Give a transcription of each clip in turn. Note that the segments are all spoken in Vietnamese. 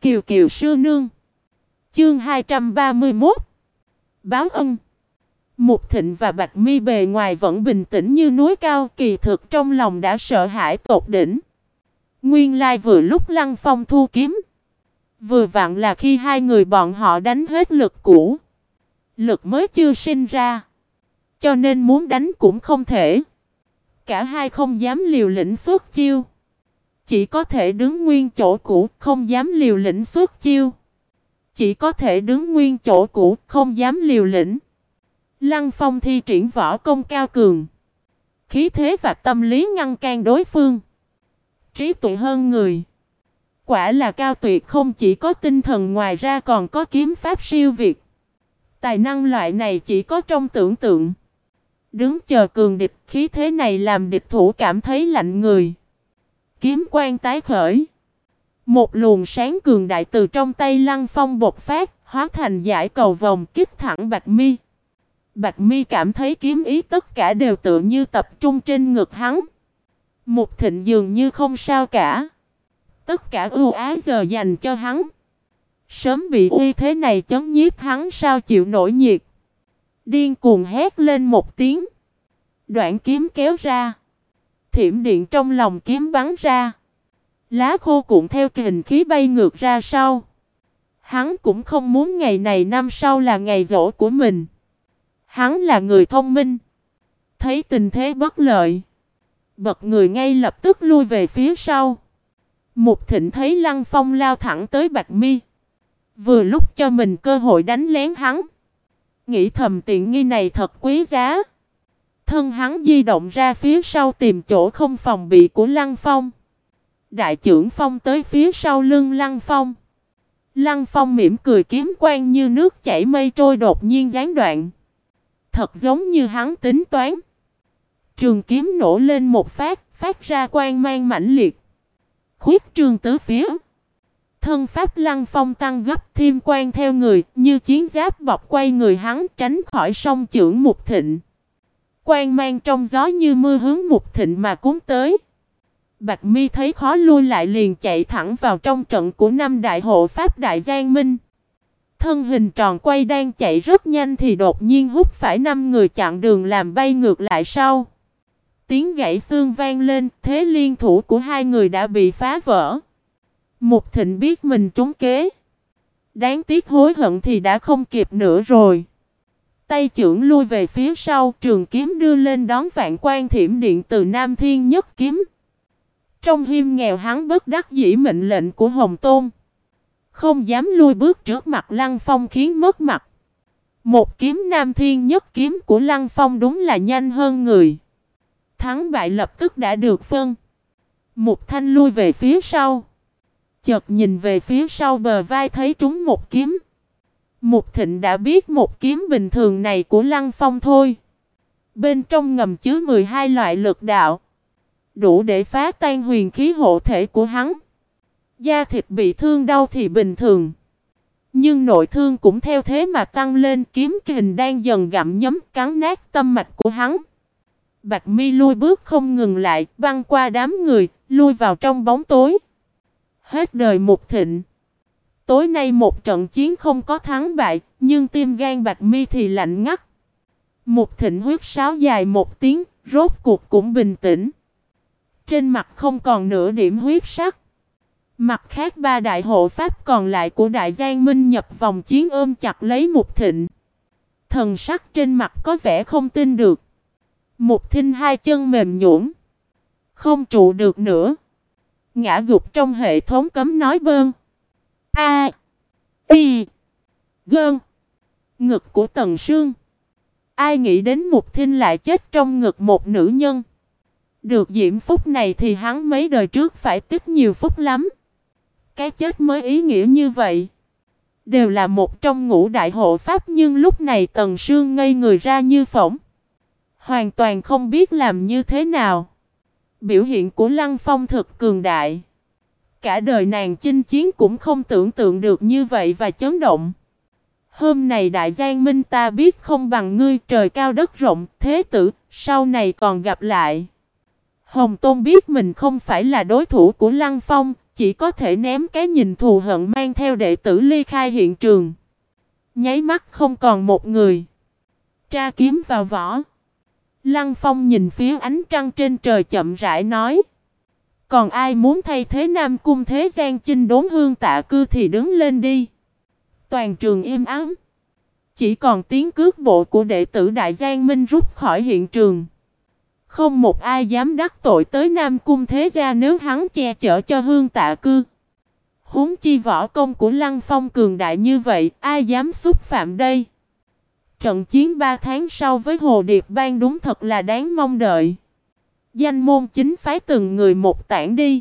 Kiều Kiều sư nương. Chương 231. Báo ân. Mục Thịnh và Bạch Mi bề ngoài vẫn bình tĩnh như núi cao, kỳ thực trong lòng đã sợ hãi tột đỉnh. Nguyên lai vừa lúc Lăng Phong thu kiếm, vừa vặn là khi hai người bọn họ đánh hết lực cũ, lực mới chưa sinh ra, cho nên muốn đánh cũng không thể. Cả hai không dám liều lĩnh xuất chiêu, chỉ có thể đứng nguyên chỗ cũ, không dám liều lĩnh xuất chiêu. Chỉ có thể đứng nguyên chỗ cũ, không dám liều lĩnh. Lăng Phong thi triển võ công cao cường, khí thế và tâm lý ngăn can đối phương. Trí tuệ hơn người, quả là cao tuyệt, không chỉ có tinh thần, ngoài ra còn có kiếm pháp siêu việt. Tài năng loại này chỉ có trong tưởng tượng. Đứng chờ cường địch, khí thế này làm địch thủ cảm thấy lạnh người. Kiếm quang tái khởi, một luồng sáng cường đại từ trong tay Lăng Phong bộc phát, hóa thành dải cầu vòng kích thẳng Bạch Mi. Bạch Mi cảm thấy kiếm ý tất cả đều tựa như tập trung trên ngực hắn. Mục Thịnh dường như không sao cả, tất cả ưu ái giờ dành cho hắn. Sớm bị uy thế này chấn nhiếp, hắn sao chịu nổi nhiệt. Điên cuồng hét lên một tiếng, đoạn kiếm kéo ra, thiểm điện trong lòng kiếm bắn ra, lá khô cuộn theo kình khí bay ngược ra sau. Hắn cũng không muốn ngày này năm sau là ngày giỗ của mình. Hắn là người thông minh, thấy tình thế bất lợi, bật người ngay lập tức lui về phía sau. Mục Thịnh thấy Lăng Phong lao thẳng tới Bạch Mi, vừa lúc cho mình cơ hội đánh lén hắn, nghĩ thầm tiện nghi này thật quý giá. Thân hắn di động ra phía sau tìm chỗ không phòng bị của Lăng Phong. Đại chưởng phong tới phía sau lưng Lăng Phong. Lăng Phong mỉm cười, kiếm quang như nước chảy mây trôi đột nhiên gián đoạn. Thật giống như hắn tính toán. Trường kiếm nổ lên một phát, phát ra quang mang mãnh liệt, khuyết trương tứ phía. Thân pháp Lăng Phong tăng gấp, thêm quang theo người, như chiến giáp bọc quay người hắn, tránh khỏi song chưởng Mục Thịnh. Quang mang trong gió như mưa hướng Mục Thịnh mà cuốn tới. Bạch Mi thấy khó lui lại liền chạy thẳng vào trong trận của năm đại hộ pháp Đại Giang Minh. Thân hình tròn quay đang chạy rất nhanh thì đột nhiên hút phải 5 người chặn đường làm bay ngược lại sau. Tiếng gãy xương vang lên, thế liên thủ của hai người đã bị phá vỡ. Mục Thịnh biết mình trúng kế, đáng tiếc hối hận thì đã không kịp nữa rồi. Tay chưởng lui về phía sau, trường kiếm đưa lên đón vạn quan thiểm điện từ Nam Thiên Nhất Kiếm. Trong hiêm nghèo hắn bất đắc dĩ mệnh lệnh của Hồng Tôn, không dám lui bước trước mặt Lăng Phong khiến mất mặt. Một kiếm Nam Thiên Nhất Kiếm của Lăng Phong đúng là nhanh hơn người. Thắng bại lập tức đã được phân. Mục Thanh lui về phía sau, chợt nhìn về phía sau bờ vai thấy trúng một kiếm. Mục Thịnh đã biết một kiếm bình thường này của Lăng Phong thôi, bên trong ngầm chứa 12 loại lực đạo, đủ để phá tan huyền khí hộ thể của hắn. Da thịt bị thương đau thì bình thường, nhưng nội thương cũng theo thế mà tăng lên. Kiếm kình đang dần gặm nhấm cắn nát tâm mạch của hắn. Bạch Mi lui bước không ngừng lại, băng qua đám người, lui vào trong bóng tối. Hết đời Mục Thịnh. Tối nay một trận chiến không có thắng bại, nhưng tim gan Bạch Mi thì lạnh ngắt. Mục Thịnh huýt sáo dài một tiếng, rốt cuộc cũng bình tĩnh. Trên mặt không còn nửa điểm huyết sắc. Mặt khác ba đại hộ pháp còn lại của Đại Giang Minh nhập vòng chiến ôm chặt lấy Mục Thịnh. Thần sắc trên mặt có vẻ không tin được. Mục Thịnh hai chân mềm nhũn, không trụ được nữa, ngã gục trong hệ thống cấm nói bơn. A, I, Gơn. Ngực của Tần Sương. Ai nghĩ đến Mục Thịnh lại chết trong ngực một nữ nhân. Được diễm phúc này thì hắn mấy đời trước phải tích nhiều phúc lắm. Cái chết mới ý nghĩa như vậy. Đều là một trong ngũ đại hộ pháp, nhưng lúc này Tần Sương ngây người ra như phỗng, hoàn toàn không biết làm như thế nào. Biểu hiện của Lăng Phong thực cường đại. Cả đời nàng chinh chiến cũng không tưởng tượng được như vậy và chấn động. Hôm nay Đại Giang Minh ta biết không bằng ngươi, trời cao đất rộng, thế tử, sau này còn gặp lại. Hồng Tôn biết mình không phải là đối thủ của Lăng Phong, chỉ có thể ném cái nhìn thù hận mang theo đệ tử ly khai hiện trường. Nháy mắt không còn một người. Tra kiếm vào vỏ. Lăng Phong nhìn phía ánh trăng trên trời chậm rãi nói. Còn ai muốn thay thế Nam Cung Thế Gian chinh đốn Hương Tạ Cư thì đứng lên đi. Toàn trường im ắng. Chỉ còn tiếng cước bộ của đệ tử Đại Giang Minh rút khỏi hiện trường. Không một ai dám đắc tội tới Nam Cung Thế Gia nếu hắn che chở cho Hương Tạ Cư. Huống chi võ công của Lăng Phong cường đại như vậy, ai dám xúc phạm đây? Trận chiến 3 tháng sau với Hồ Điệp Bang đúng thật là đáng mong đợi. Danh môn chính phái từng người một tản đi.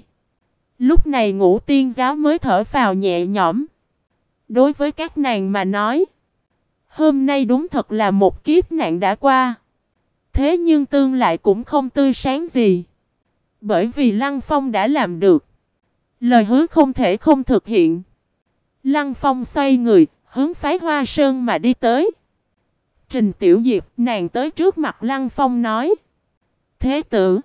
Lúc này Ngũ Tiên Giáo mới thở phào nhẹ nhõm. Đối với các nàng mà nói, hôm nay đúng thật là một kiếp nạn đã qua. Thế nhưng tương lại cũng không tươi sáng gì. Bởi vì Lăng Phong đã làm được. Lời hứa không thể không thực hiện. Lăng Phong xoay người, hướng phái Hoa Sơn mà đi tới. Trình Tiểu Diệp, nàng tới trước mặt Lăng Phong nói. Thế tử,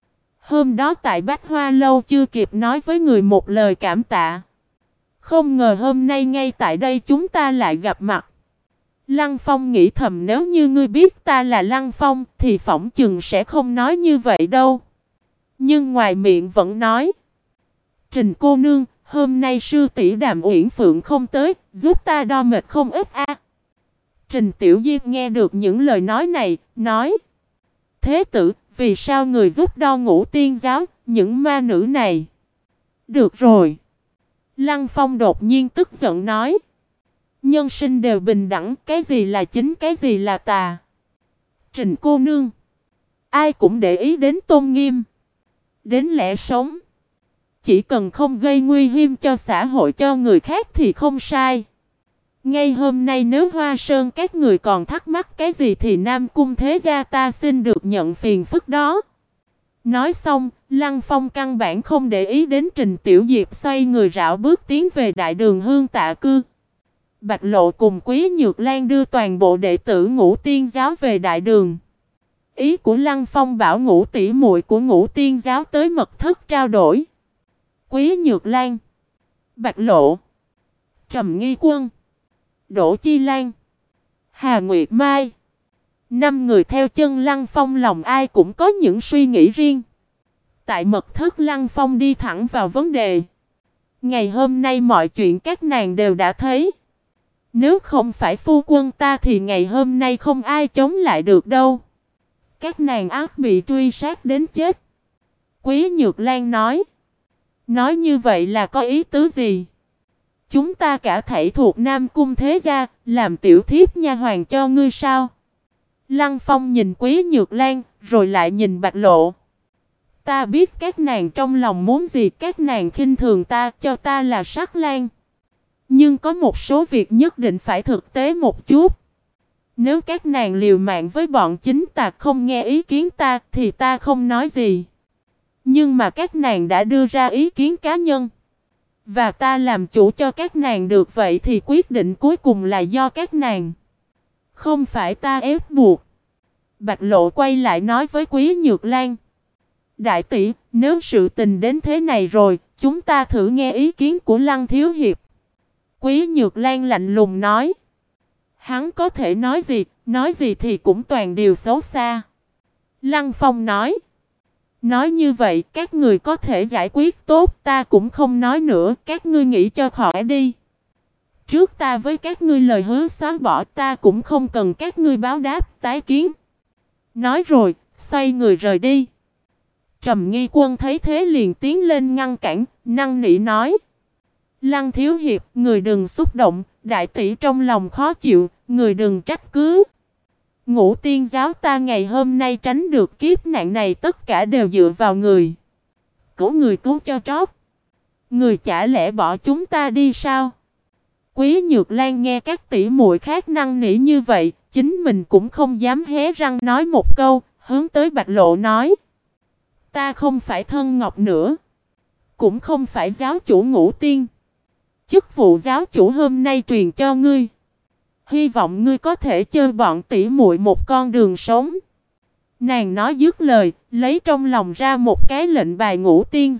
hôm đó tại Bách Hoa Lâu chưa kịp nói với người một lời cảm tạ. Không ngờ hôm nay ngay tại đây chúng ta lại gặp mặt. Lăng Phong nghĩ thầm, nếu như ngươi biết ta là Lăng Phong thì phỏng chừng sẽ không nói như vậy đâu. Nhưng ngoài miệng vẫn nói. Trình cô nương, hôm nay sư tỷ Đàm Uyển Phượng không tới, giúp ta đo mệt không ít a. Trình Tiểu Diệp nghe được những lời nói này, nói. Thế tử, vì sao người giúp đo Ngũ Tiên Giáo, những ma nữ này? Được rồi. Lăng Phong đột nhiên tức giận nói. Nhân sinh đều bình đẳng, cái gì là chính, cái gì là tà. Trình cô nương, ai cũng để ý đến tôn nghiêm, đến lẽ sống. Chỉ cần không gây nguy hiểm cho xã hội cho người khác thì không sai. Ngay hôm nay nếu Hoa Sơn các người còn thắc mắc cái gì thì Nam Cung Thế Gia ta xin được nhận phiền phức đó. Nói xong, Lăng Phong căn bản không để ý đến Trình Tiểu Diệp, xoay người rảo bước tiến về đại đường Hương Tạ Cư. Bạch Lộ cùng Quý Nhược Lan đưa toàn bộ đệ tử Ngũ Tiên Giáo về đại đường. Ý của Lăng Phong bảo Ngũ tỷ muội của Ngũ Tiên Giáo tới mật thất trao đổi. Quý Nhược Lan, Bạch Lộ, Trầm Nghi Quân, Đỗ Chi Lan, Hà Nguyệt Mai. 5 người theo chân Lăng Phong, lòng ai cũng có những suy nghĩ riêng. Tại mật thất, Lăng Phong đi thẳng vào vấn đề. Ngày hôm nay mọi chuyện các nàng đều đã thấy. Nếu không phải phu quân ta thì ngày hôm nay không ai chống lại được đâu. Các nàng ác bị truy sát đến chết. Quý Nhược Lan nói. Nói như vậy là có ý tứ gì? Chúng ta cả thảy thuộc Nam Cung Thế Gia, làm tiểu thiếp nha hoàn cho ngươi sao? Lăng Phong nhìn Quý Nhược Lan, rồi lại nhìn Bạch Lộ. Ta biết các nàng trong lòng muốn gì, các nàng khinh thường ta, cho ta là Sắc Lan. Nhưng có một số việc nhất định phải thực tế một chút. Nếu các nàng liều mạng với bọn chính tà không nghe ý kiến ta thì ta không nói gì. Nhưng mà các nàng đã đưa ra ý kiến cá nhân. Và ta làm chủ cho các nàng được, vậy thì quyết định cuối cùng là do các nàng. Không phải ta ép buộc. Bạch Lộ quay lại nói với Quý Nhược Lan. Đại tỷ, nếu sự tình đến thế này rồi, chúng ta thử nghe ý kiến của Lăng Thiếu Hiệp. Quý Nhược Lan lạnh lùng nói. Hắn có thể nói gì thì cũng toàn điều xấu xa. Lăng Phong nói. Nói như vậy các người có thể giải quyết tốt, ta cũng không nói nữa, các ngươi nghĩ cho khỏi đi. Trước ta với các ngươi lời hứa xóa bỏ, ta cũng không cần các ngươi báo đáp tái kiến. Nói rồi, xoay người rời đi. Trầm Nghi Quân thấy thế liền tiến lên ngăn cản, năn nỉ nói. Lăng Thiếu Hiệp, người đừng xúc động, đại tỷ trong lòng khó chịu, người đừng trách cứ. Ngũ Tiên Giáo ta ngày hôm nay tránh được kiếp nạn này tất cả đều dựa vào người. Cứu người cứu cho trót. Người chả lẽ bỏ chúng ta đi sao? Quý Nhược Lan nghe các tỷ muội khác năn nỉ như vậy, chính mình cũng không dám hé răng nói một câu, hướng tới Bạch Lộ nói. Ta không phải thân ngọc nữa, cũng không phải giáo chủ Ngũ Tiên. Chức vụ giáo chủ hôm nay truyền cho ngươi. Hy vọng ngươi có thể chơi bọn tỷ muội một con đường sống. Nàng nói dứt lời, lấy trong lòng ra một cái lệnh bài Ngũ Tiên Giáo,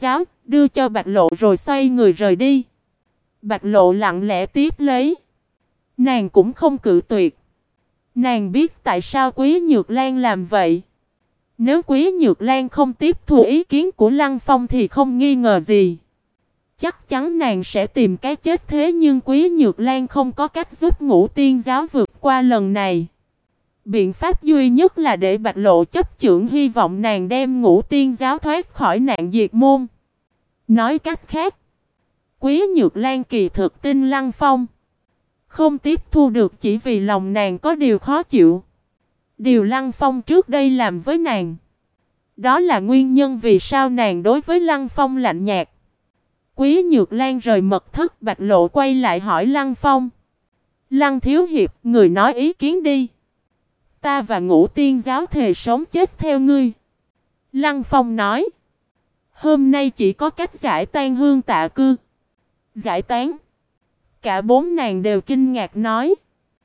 đưa cho Bạch Lộ rồi xoay người rời đi. Bạch Lộ lặng lẽ tiếp lấy. Nàng cũng không cự tuyệt. Nàng biết tại sao Quý Nhược Lan làm vậy. Nếu Quý Nhược Lan không tiếp thu ý kiến của Lăng Phong thì không nghi ngờ gì. Chắc chắn nàng sẽ tìm cái chết, thế nhưng Quý Nhược Lan không có cách giúp Ngũ Tiên Giáo vượt qua lần này. Biện pháp duy nhất là để Bạch Lộ chấp chưởng, hy vọng nàng đem Ngũ Tiên Giáo thoát khỏi nạn diệt môn. Nói cách khác, Quý Nhược Lan kỳ thực tin Lăng Phong. Không tiếp thu được chỉ vì lòng nàng có điều khó chịu. Điều Lăng Phong trước đây làm với nàng. Đó là nguyên nhân vì sao nàng đối với Lăng Phong lạnh nhạt. Quý Nhược Lan rời mật thất, Bạch Lộ quay lại hỏi Lăng Phong. Lăng thiếu hiệp, người nói ý kiến đi. Ta và Ngũ Tiên Giáo thề sống chết theo ngươi. Lăng Phong nói. Hôm nay chỉ có cách giải tan Hương Tạ Cư. Giải tán. Cả bốn nàng đều kinh ngạc nói.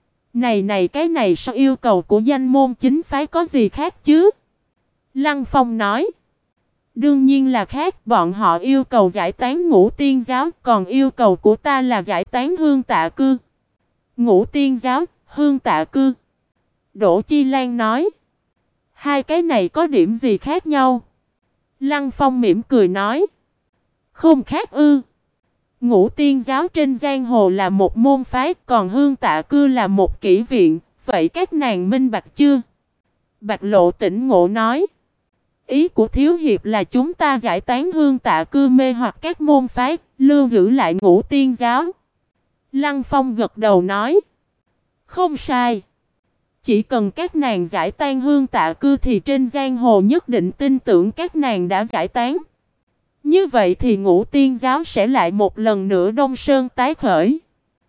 Này cái này sao yêu cầu của danh môn chính phái có gì khác chứ? Lăng Phong nói. Đương nhiên là khác, bọn họ yêu cầu giải tán Ngũ Tiên Giáo, còn yêu cầu của ta là giải tán Hương Tạ Cư. Ngũ Tiên Giáo, Hương Tạ Cư. Đỗ Chi Lan nói. Hai cái này có điểm gì khác nhau? Lăng Phong mỉm cười nói. Không khác ư. Ngũ Tiên Giáo trên giang hồ là một môn phái, còn Hương Tạ Cư là một kỹ viện, vậy các nàng minh bạch chưa? Bạch Lộ tỉnh ngộ nói. Ý của thiếu hiệp là chúng ta giải tán Hương Tạ Cư mê hoặc các môn phái, lưu giữ lại Ngũ Tiên Giáo. Lăng Phong gật đầu nói. Không sai. Chỉ cần các nàng giải tan Hương Tạ Cư thì trên giang hồ nhất định tin tưởng các nàng đã giải tán. Như vậy thì Ngũ Tiên Giáo sẽ lại một lần nữa Đông Sơn tái khởi.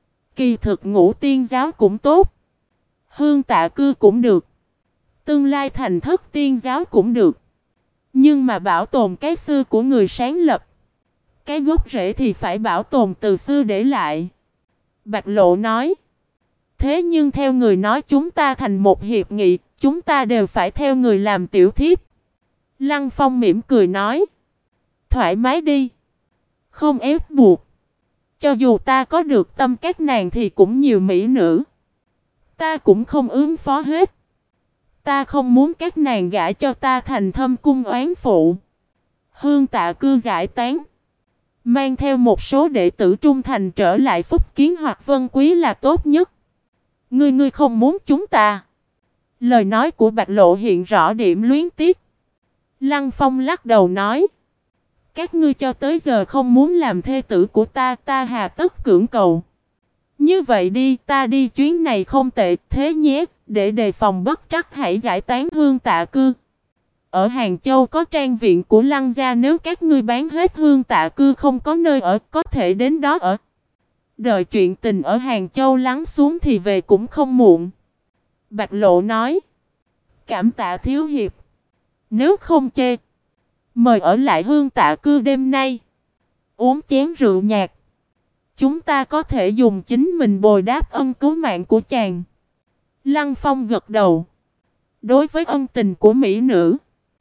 Kỳ thực Ngũ Tiên Giáo cũng tốt. Hương Tạ Cư cũng được. Tương lai thành Thất Tiên Giáo cũng được. Nhưng mà bảo tồn cái xưa của người sáng lập. Cái gốc rễ thì phải bảo tồn từ xưa để lại. Bạch Lộ nói. Thế nhưng theo người nói chúng ta thành một hiệp nghị, chúng ta đều phải theo người làm tiểu thiếp. Lăng Phong mỉm cười nói. Thoải mái đi. Không ép buộc. Cho dù ta có được tâm các nàng thì cũng nhiều mỹ nữ. Ta cũng không ứng phó hết. Ta không muốn các nàng gả cho ta thành Thâm Cung oán phụ. Hương Tạ Cư giải tán. Mang theo một số đệ tử trung thành trở lại Phúc Kiến hoặc Vân Quý là tốt nhất. Ngươi không muốn chúng ta. Lời nói của Bạch Lộ hiện rõ điểm luyến tiếc. Lăng Phong lắc đầu nói. Các ngươi cho tới giờ không muốn làm thê tử của ta, ta hà tất cưỡng cầu. Như vậy đi, ta đi chuyến này không tệ, thế nhé, để đề phòng bất trắc hãy giải tán Hương Tạ Cư. Ở Hàng Châu có trang viện của Lăng gia, nếu các ngươi bán hết Hương Tạ Cư không có nơi ở, có thể đến đó ở. Đợi chuyện tình ở Hàng Châu lắng xuống thì về cũng không muộn. Bạch Lộ nói. Cảm tạ thiếu hiệp. Nếu không chê, mời ở lại Hương Tạ Cư đêm nay. Uống chén rượu nhạt. Chúng ta có thể dùng chính mình bồi đáp ân cứu mạng của chàng. Lăng Phong gật đầu. Đối với ân tình của mỹ nữ,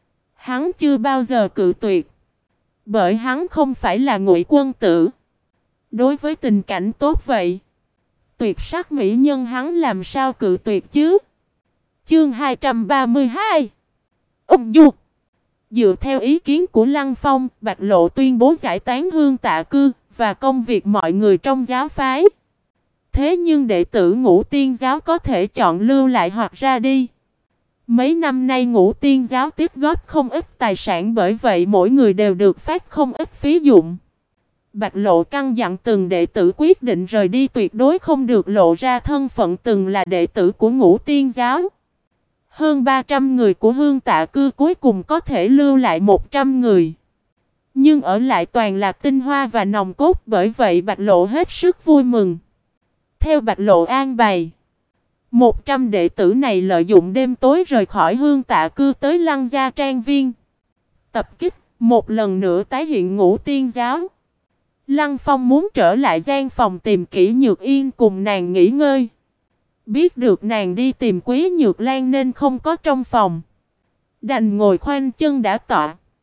hắn chưa bao giờ cự tuyệt. Bởi hắn không phải là ngụy quân tử. Đối với tình cảnh tốt vậy, tuyệt sắc mỹ nhân hắn làm sao cự tuyệt chứ? Chương 232. Ung dung. Dựa theo ý kiến của Lăng Phong, Bạch Lộ tuyên bố giải tán Hương Tạ Cư và công việc mọi người trong giáo phái. Thế nhưng đệ tử Ngũ Tiên Giáo có thể chọn lưu lại hoặc ra đi. Mấy năm nay Ngũ Tiên Giáo tiếp góp không ít tài sản, bởi vậy mỗi người đều được phát không ít phí dụng. Bạch Lộ căn dặn từng đệ tử quyết định rời đi tuyệt đối không được lộ ra thân phận từng là đệ tử của Ngũ Tiên Giáo. Hơn 300 người của Hương Tạ Cư cuối cùng có thể lưu lại 100 người. Nhưng ở lại toàn là tinh hoa và nòng cốt, bởi vậy Bạch Lộ hết sức vui mừng. Theo Bạch Lộ an bày, 100 đệ tử này lợi dụng đêm tối rời khỏi Hương Tạ Cư tới Lăng Gia Trang Viên. Tập kích, một lần nữa tái hiện Ngũ Tiên Giáo. Lăng Phong muốn trở lại gian phòng tìm Kỷ Nhược Yên cùng nàng nghỉ ngơi. Biết được nàng đi tìm Quý Nhược Lan nên không có trong phòng. Đành ngồi khoanh chân đã tọa.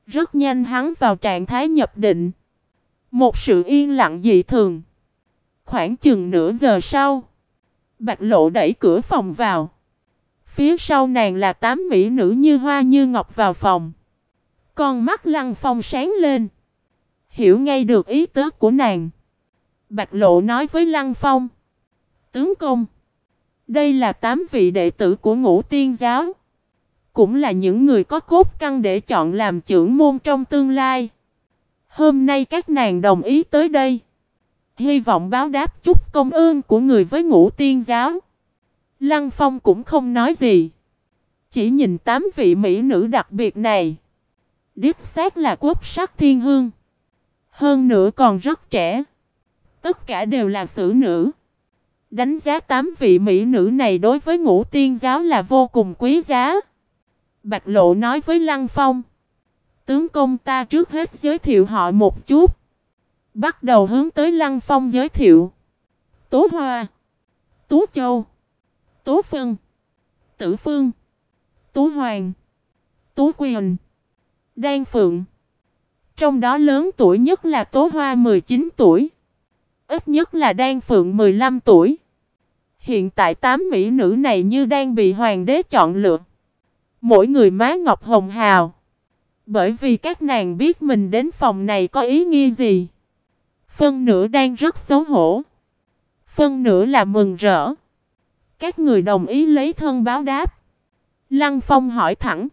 Rất nhanh hắn vào trạng thái nhập định. Một sự yên lặng dị thường. Khoảng chừng nửa giờ sau, Bạch Lộ đẩy cửa phòng vào. Phía sau nàng là 8 mỹ nữ như hoa như ngọc vào phòng. Con mắt Lăng Phong sáng lên. Hiểu ngay được ý tứ của nàng. Bạch Lộ nói với Lăng Phong: tướng công, đây là 8 vị đệ tử của Ngũ Tiên Giáo. Cũng là những người có cốt căn để chọn làm trưởng môn trong tương lai. Hôm nay các nàng đồng ý tới đây, hy vọng báo đáp chút công ơn của người với Ngũ Tiên Giáo. Lăng Phong cũng không nói gì, chỉ nhìn 8 vị mỹ nữ đặc biệt này. Đích xác là quốc sắc thiên hương, hơn nữa còn rất trẻ. Tất cả đều là xử nữ. Đánh giá 8 vị mỹ nữ này đối với Ngũ Tiên Giáo là vô cùng quý giá. Bạch Lộ nói với Lăng Phong: tướng công, ta trước hết giới thiệu họ một chút. Bắt đầu hướng tới Lăng Phong giới thiệu: Tố Hoa, Tú Châu, Tố Phân, Tử Phương, Tú Hoàng, Tú Quyền, Đan Phượng. Trong đó lớn tuổi nhất là Tố Hoa 19 tuổi, ít nhất là Đan Phượng 15 tuổi. Hiện tại 8 mỹ nữ này như đang bị hoàng đế chọn lựa. Mỗi người má ngọc hồng hào. Bởi vì các nàng biết mình đến phòng này có ý nghĩa gì. Phân nửa đang rất xấu hổ, phân nửa là mừng rỡ. Các người đồng ý lấy thân báo đáp. Lăng Phong hỏi thẳng.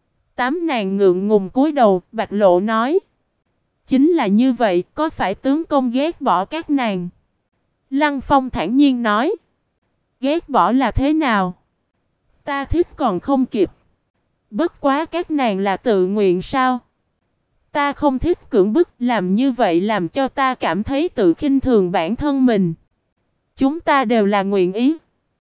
8 nàng ngượng ngùng cúi đầu. Bạch Lộ nói: chính là như vậy, có phải tướng công ghét bỏ các nàng? Lăng Phong thản nhiên nói: ghét bỏ là thế nào? Ta thích còn không kịp. Bất quá các nàng là tự nguyện sao? Ta không thích cưỡng bức, làm như vậy làm cho ta cảm thấy tự khinh thường bản thân mình. Chúng ta đều là nguyện ý.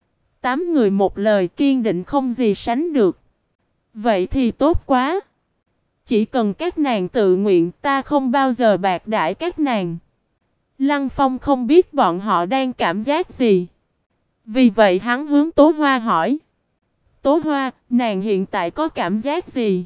8 người một lời, kiên định không gì sánh được. Vậy thì tốt quá. Chỉ cần các nàng tự nguyện, ta không bao giờ bạc đãi các nàng. Lăng Phong không biết bọn họ đang cảm giác gì. Vì vậy hắn hướng Tố Hoa hỏi: Tố Hoa, nàng hiện tại có cảm giác gì?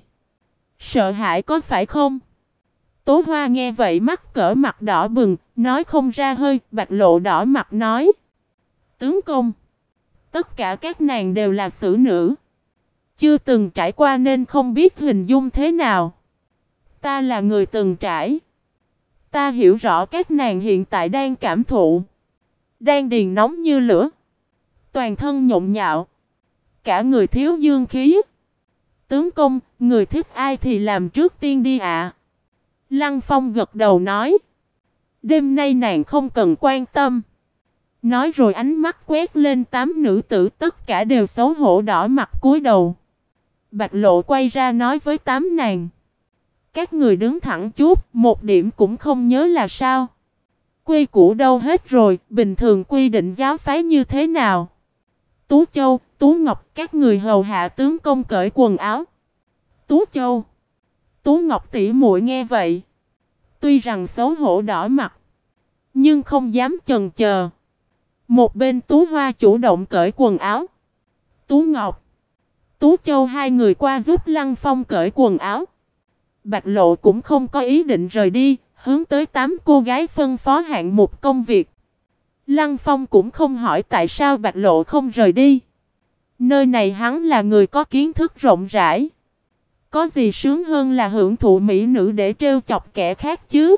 Sợ hãi có phải không? Tố Hoa nghe vậy mắt cỡ mặt đỏ bừng, nói không ra hơi. Bạch Lộ đỏ mặt nói: tướng công, tất cả các nàng đều là xử nữ, chưa từng trải qua nên không biết hình dung thế nào. Ta là người từng trải. Ta hiểu rõ các nàng hiện tại đang cảm thụ. Đang điền nóng như lửa, toàn thân nhộn nhạo, cả người thiếu dương khí. Tướng công, người thích ai thì làm trước tiên đi ạ. Lăng Phong gật đầu nói: đêm nay nàng không cần quan tâm. Nói rồi ánh mắt quét lên 8 nữ tử, tất cả đều xấu hổ đỏ mặt cúi đầu. Bạch Lộ quay ra nói với 8 nàng: các người đứng thẳng chút, một điểm cũng không nhớ là sao? Quy củ đâu hết rồi, bình thường quy định giáo phái như thế nào? Tú Châu, Tú Ngọc, các người hầu hạ tướng công cởi quần áo. Tú Châu, Tú Ngọc tỷ muội nghe vậy, tuy rằng xấu hổ đỏ mặt, nhưng không dám chần chờ. Một bên Tú Hoa chủ động cởi quần áo. Tú Ngọc, Tú Châu hai người qua giúp Lăng Phong cởi quần áo. Bạch Lộ cũng không có ý định rời đi, hướng tới 8 cô gái phân phó hạng mục công việc. Lăng Phong cũng không hỏi tại sao Bạch Lộ không rời đi. Nơi này hắn là người có kiến thức rộng rãi. Có gì sướng hơn là hưởng thụ mỹ nữ để trêu chọc kẻ khác chứ?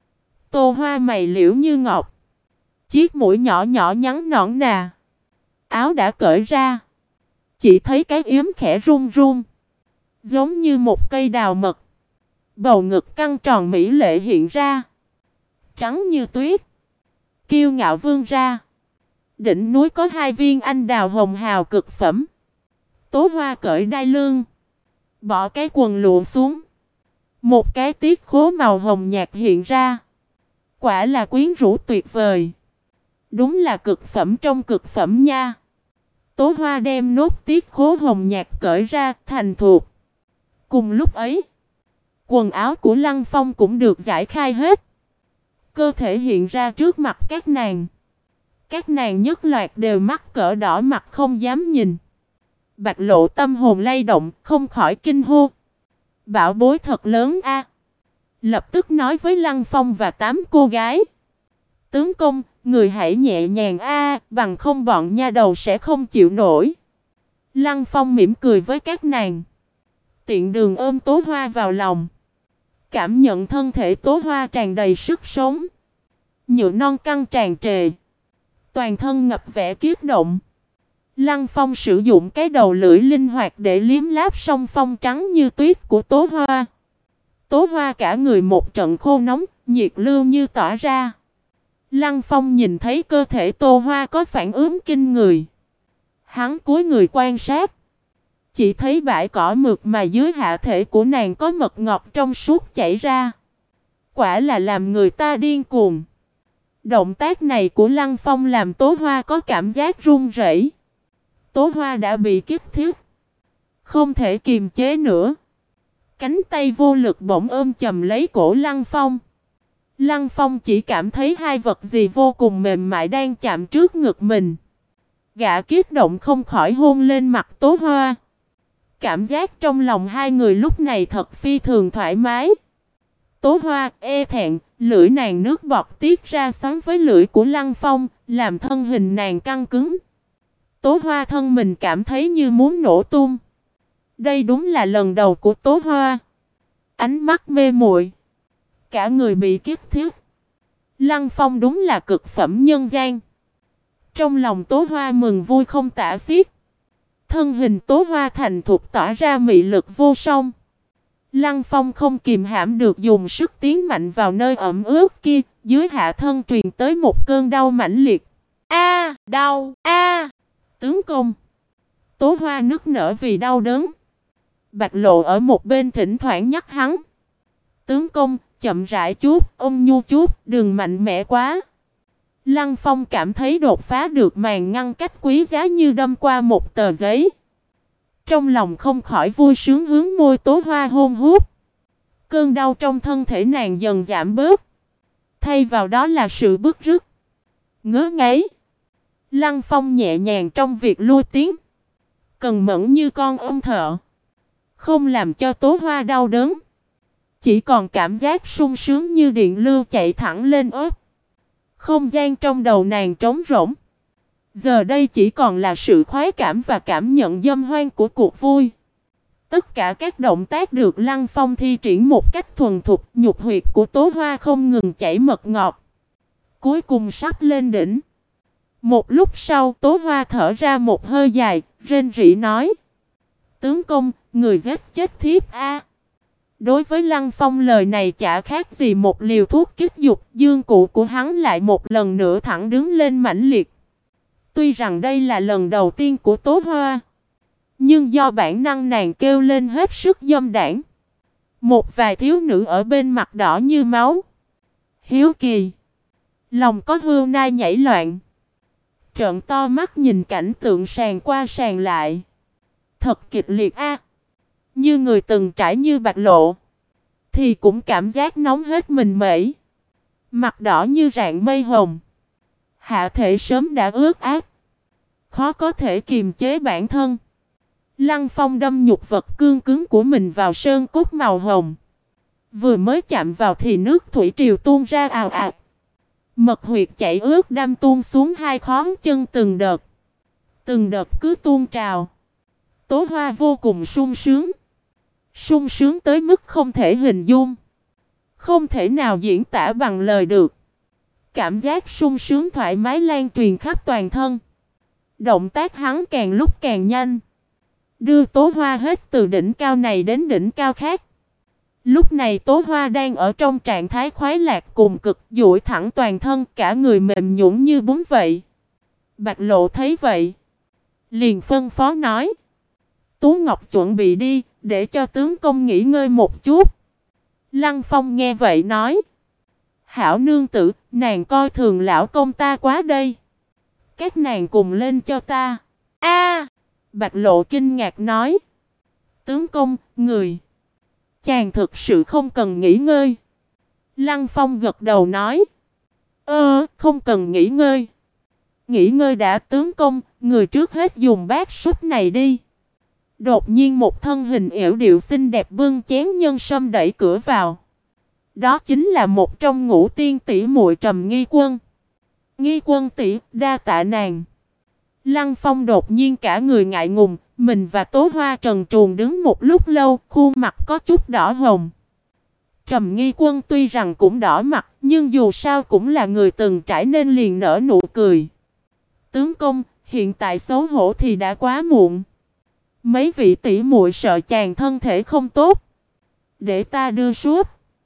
Tô Hoa mày liễu như ngọc, chiếc mũi nhỏ nhỏ nhắn nõn nà. Áo đã cởi ra, chỉ thấy cái yếm khẽ run run, giống như một cây đào mật. Bầu ngực căng tròn mỹ lệ hiện ra, trắng như tuyết, kiêu ngạo vươn ra. Đỉnh núi có 2 viên anh đào hồng hào cực phẩm. Tố Hoa cởi đai lưng, bỏ cái quần lụa xuống. Một cái tiết khố màu hồng nhạt hiện ra. Quả là quyến rũ tuyệt vời. Đúng là cực phẩm trong cực phẩm nha. Tố Hoa đem nốt tiết khố hồng nhạt cởi ra, thành thục. Cùng lúc ấy, quần áo của Lăng Phong cũng được giải khai hết. Cơ thể hiện ra trước mặt các nàng. Các nàng nhất loạt đều mắt cỡ đỏ mặt không dám nhìn. Bạch Lộ tâm hồn lay động, không khỏi kinh hô: Bảo bối thật lớn a. Lập tức nói với Lăng Phong và 8 cô gái. Tướng công, người hãy nhẹ nhàng a, bằng không bọn nha đầu sẽ không chịu nổi. Lăng Phong mỉm cười với các nàng. Tiện đường ôm Tố Hoa vào lòng. Cảm nhận thân thể Tố Hoa tràn đầy sức sống. Nhựa non căng tràn trề. Toàn thân ngập vẻ kiết động. Lăng Phong sử dụng cái đầu lưỡi linh hoạt để liếm láp song phong trắng như tuyết của Tố Hoa. Tố Hoa cả người một trận khô nóng, nhiệt lưu như tỏa ra. Lăng Phong nhìn thấy cơ thể Tố Hoa có phản ứng kinh người. Hắn cúi người quan sát. Chỉ thấy bãi cỏ mượt mà dưới hạ thể của nàng có mật ngọt trong suốt chảy ra. Quả là làm người ta điên cuồng. Động tác này của Lăng Phong làm Tố Hoa có cảm giác run rẩy. Tố Hoa đã bị kích thích, không thể kiềm chế nữa. Cánh tay vô lực bỗng ôm chầm lấy cổ Lăng Phong. Lăng Phong chỉ cảm thấy hai vật gì vô cùng mềm mại đang chạm trước ngực mình. Gã kích động không khỏi hôn lên mặt Tố Hoa. Cảm giác trong lòng hai người lúc này thật phi thường thoải mái. Tố Hoa e thẹn, lưỡi nàng nước bọt tiết ra xoắn với lưỡi của Lăng Phong, làm thân hình nàng căng cứng. Tố Hoa thân mình cảm thấy như muốn nổ tung. Đây đúng là lần đầu của Tố Hoa. Ánh mắt mê muội, cả người bị kích thích. Lăng Phong đúng là cực phẩm nhân gian. Trong lòng Tố Hoa mừng vui không tả xiết. Thân hình Tố Hoa thành thục tỏa ra mị lực vô song. Lăng Phong không kìm hãm được dùng sức tiến mạnh vào nơi ẩm ướt kia, dưới hạ thân truyền tới một cơn đau mãnh liệt. A, đau, a! Tướng công. Tố Hoa nức nở vì đau đớn. Bạch Lộ ở một bên thỉnh thoảng nhắc hắn. Tướng công, chậm rãi chút, ôn nhu chút, đừng mạnh mẽ quá. Lăng Phong cảm thấy đột phá được màn ngăn cách quý giá như đâm qua một tờ giấy. Trong lòng không khỏi vui sướng hướng môi Tố Hoa hôn hút. Cơn đau trong thân thể nàng dần giảm bớt. Thay vào đó là sự bứt rứt, ngứa ngáy. Lăng Phong nhẹ nhàng trong việc lui tiến, cần mẫn như con ong thợ, không làm cho Tố Hoa đau đớn. Chỉ còn cảm giác sung sướng như điện lưu chạy thẳng lên ớt. Không gian trong đầu nàng trống rỗng. Giờ đây chỉ còn là sự khoái cảm và cảm nhận dâm hoang của cuộc vui. Tất cả các động tác được Lăng Phong thi triển một cách thuần thục, nhục huyệt của Tố Hoa không ngừng chảy mật ngọt. Cuối cùng sắp lên đỉnh. Một lúc sau Tố Hoa thở ra một hơi dài, rên rỉ nói. Tướng công, người giết chết thiếp a. Đối với Lăng Phong lời này chả khác gì một liều thuốc kích dục, dương cụ của hắn lại một lần nữa thẳng đứng lên mãnh liệt. Tuy rằng đây là lần đầu tiên của Tố Hoa, nhưng do bản năng nàng kêu lên hết sức dâm đãng. Một vài thiếu nữ ở bên mặt đỏ như máu, hiếu kỳ, lòng có hươu nai nhảy loạn, trợn to mắt nhìn cảnh tượng sàn qua sàn lại. Thật kịch liệt a. Như người từng trải như Bạch Lộ thì cũng cảm giác nóng hết mình mẩy, mặt đỏ như rạng mây hồng. Hạ thể sớm đã ướt át, khó có thể kiềm chế bản thân. Lăng Phong đâm nhục vật cương cứng của mình vào sơn cốt màu hồng. Vừa mới chạm vào thì nước thủy triều tuôn ra ào ạt. Mật huyệt chảy ướt đâm tuôn xuống hai khóm chân từng đợt cứ tuôn trào. Tố Hoa vô cùng sung sướng tới mức không thể hình dung, không thể nào diễn tả bằng lời được. Cảm giác sung sướng thoải mái lan truyền khắp toàn thân. Động tác hắn càng lúc càng nhanh, đưa Tố Hoa hết từ đỉnh cao này đến đỉnh cao khác. Lúc này Tố Hoa đang ở trong trạng thái khoái lạc cùng cực, duỗi thẳng toàn thân, cả người mềm nhũn như bún vậy. Bạch Lộ thấy vậy, liền phân phó nói. Tú Ngọc chuẩn bị đi, để cho tướng công nghỉ ngơi một chút. Lăng Phong nghe vậy nói. Hảo nương tử, nàng coi thường lão công ta quá đây. Các nàng cùng lên cho ta. A! Bạch Lộ kinh ngạc nói. Tướng công, người. Chàng thực sự không cần nghỉ ngơi. Lăng Phong gật đầu nói. Không cần nghỉ ngơi. Nghỉ ngơi đã tướng công, người trước hết dùng bát súp này đi. Đột nhiên một thân hình yểu điệu xinh đẹp bưng chén nhân sâm đẩy cửa vào. Đó chính là một trong ngũ tiên tỷ muội Trầm Nghi Quân. Nghi Quân tỷ, đa tạ nàng. Lăng Phong đột nhiên cả người ngại ngùng, mình và Tố Hoa trần truồng đứng một lúc lâu, khuôn mặt có chút đỏ hồng. Trầm Nghi Quân tuy rằng cũng đỏ mặt, nhưng dù sao cũng là người từng trải nên liền nở nụ cười. Tướng công, hiện tại xấu hổ thì đã quá muộn. Mấy vị tỷ muội sợ chàng thân thể không tốt, để ta đưa suốt.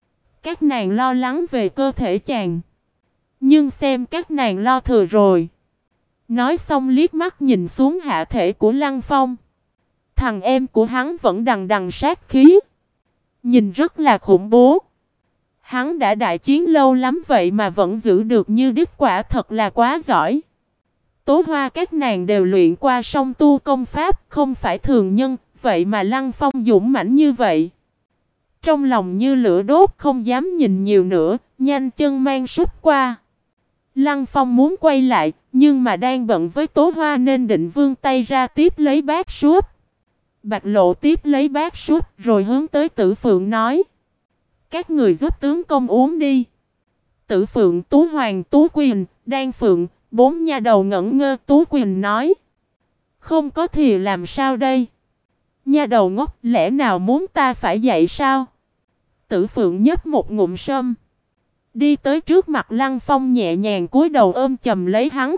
Các nàng lo lắng về cơ thể chàng, nhưng xem các nàng lo thừa rồi. Nói xong liếc mắt nhìn xuống hạ thể của Lăng Phong. Thằng em của hắn vẫn đằng đằng sát khí, nhìn rất là khủng bố. Hắn đã đại chiến lâu lắm vậy mà vẫn giữ được như đích, quả thật là quá giỏi. Tố Hoa các nàng đều luyện qua song tu công pháp, không phải thường nhân, vậy mà Lăng Phong dũng mãnh như vậy. Trong lòng như lửa đốt, không dám nhìn nhiều nữa, nhanh chân mang súp qua. Lăng Phong muốn quay lại, nhưng mà đang bận với Tố Hoa nên định vươn tay ra tiếp lấy bát súp. Bạch Lộ tiếp lấy bát súp rồi hướng tới Tử Phượng nói: các người giúp tướng công uống đi. Tử Phượng, Tú Hoàng, Tú Quyền, Đan Phượng, bốn nha đầu ngẩn ngơ. Tú Quyền nói: không có thì làm sao đây? Nha đầu ngốc, lẽ nào muốn ta phải dạy sao? Tử Phượng nhấp một ngụm sâm, đi tới trước mặt Lăng Phong nhẹ nhàng cúi đầu ôm chầm lấy hắn.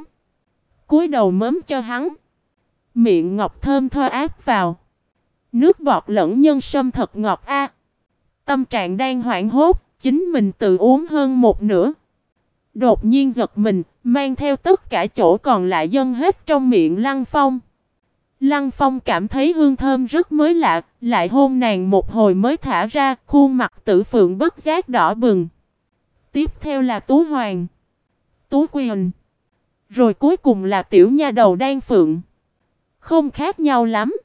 Cúi đầu mớm cho hắn. Miệng ngọc thơm tho áp vào. Nước bọt lẫn nhân sâm thật ngọt a. Tâm trạng đang hoảng hốt, chính mình tự uống hơn một nửa. Đột nhiên giật mình, mang theo tất cả chỗ còn lại dâng hết trong miệng Lăng Phong. Lăng Phong cảm thấy hương thơm rất mới lạ, lại hôn nàng một hồi mới thả ra, khuôn mặt Tử Phượng bất giác đỏ bừng. Tiếp theo là Tú Hoàng, Tú Quyền, rồi cuối cùng là tiểu nha đầu Đan Phượng. Không khác nhau lắm.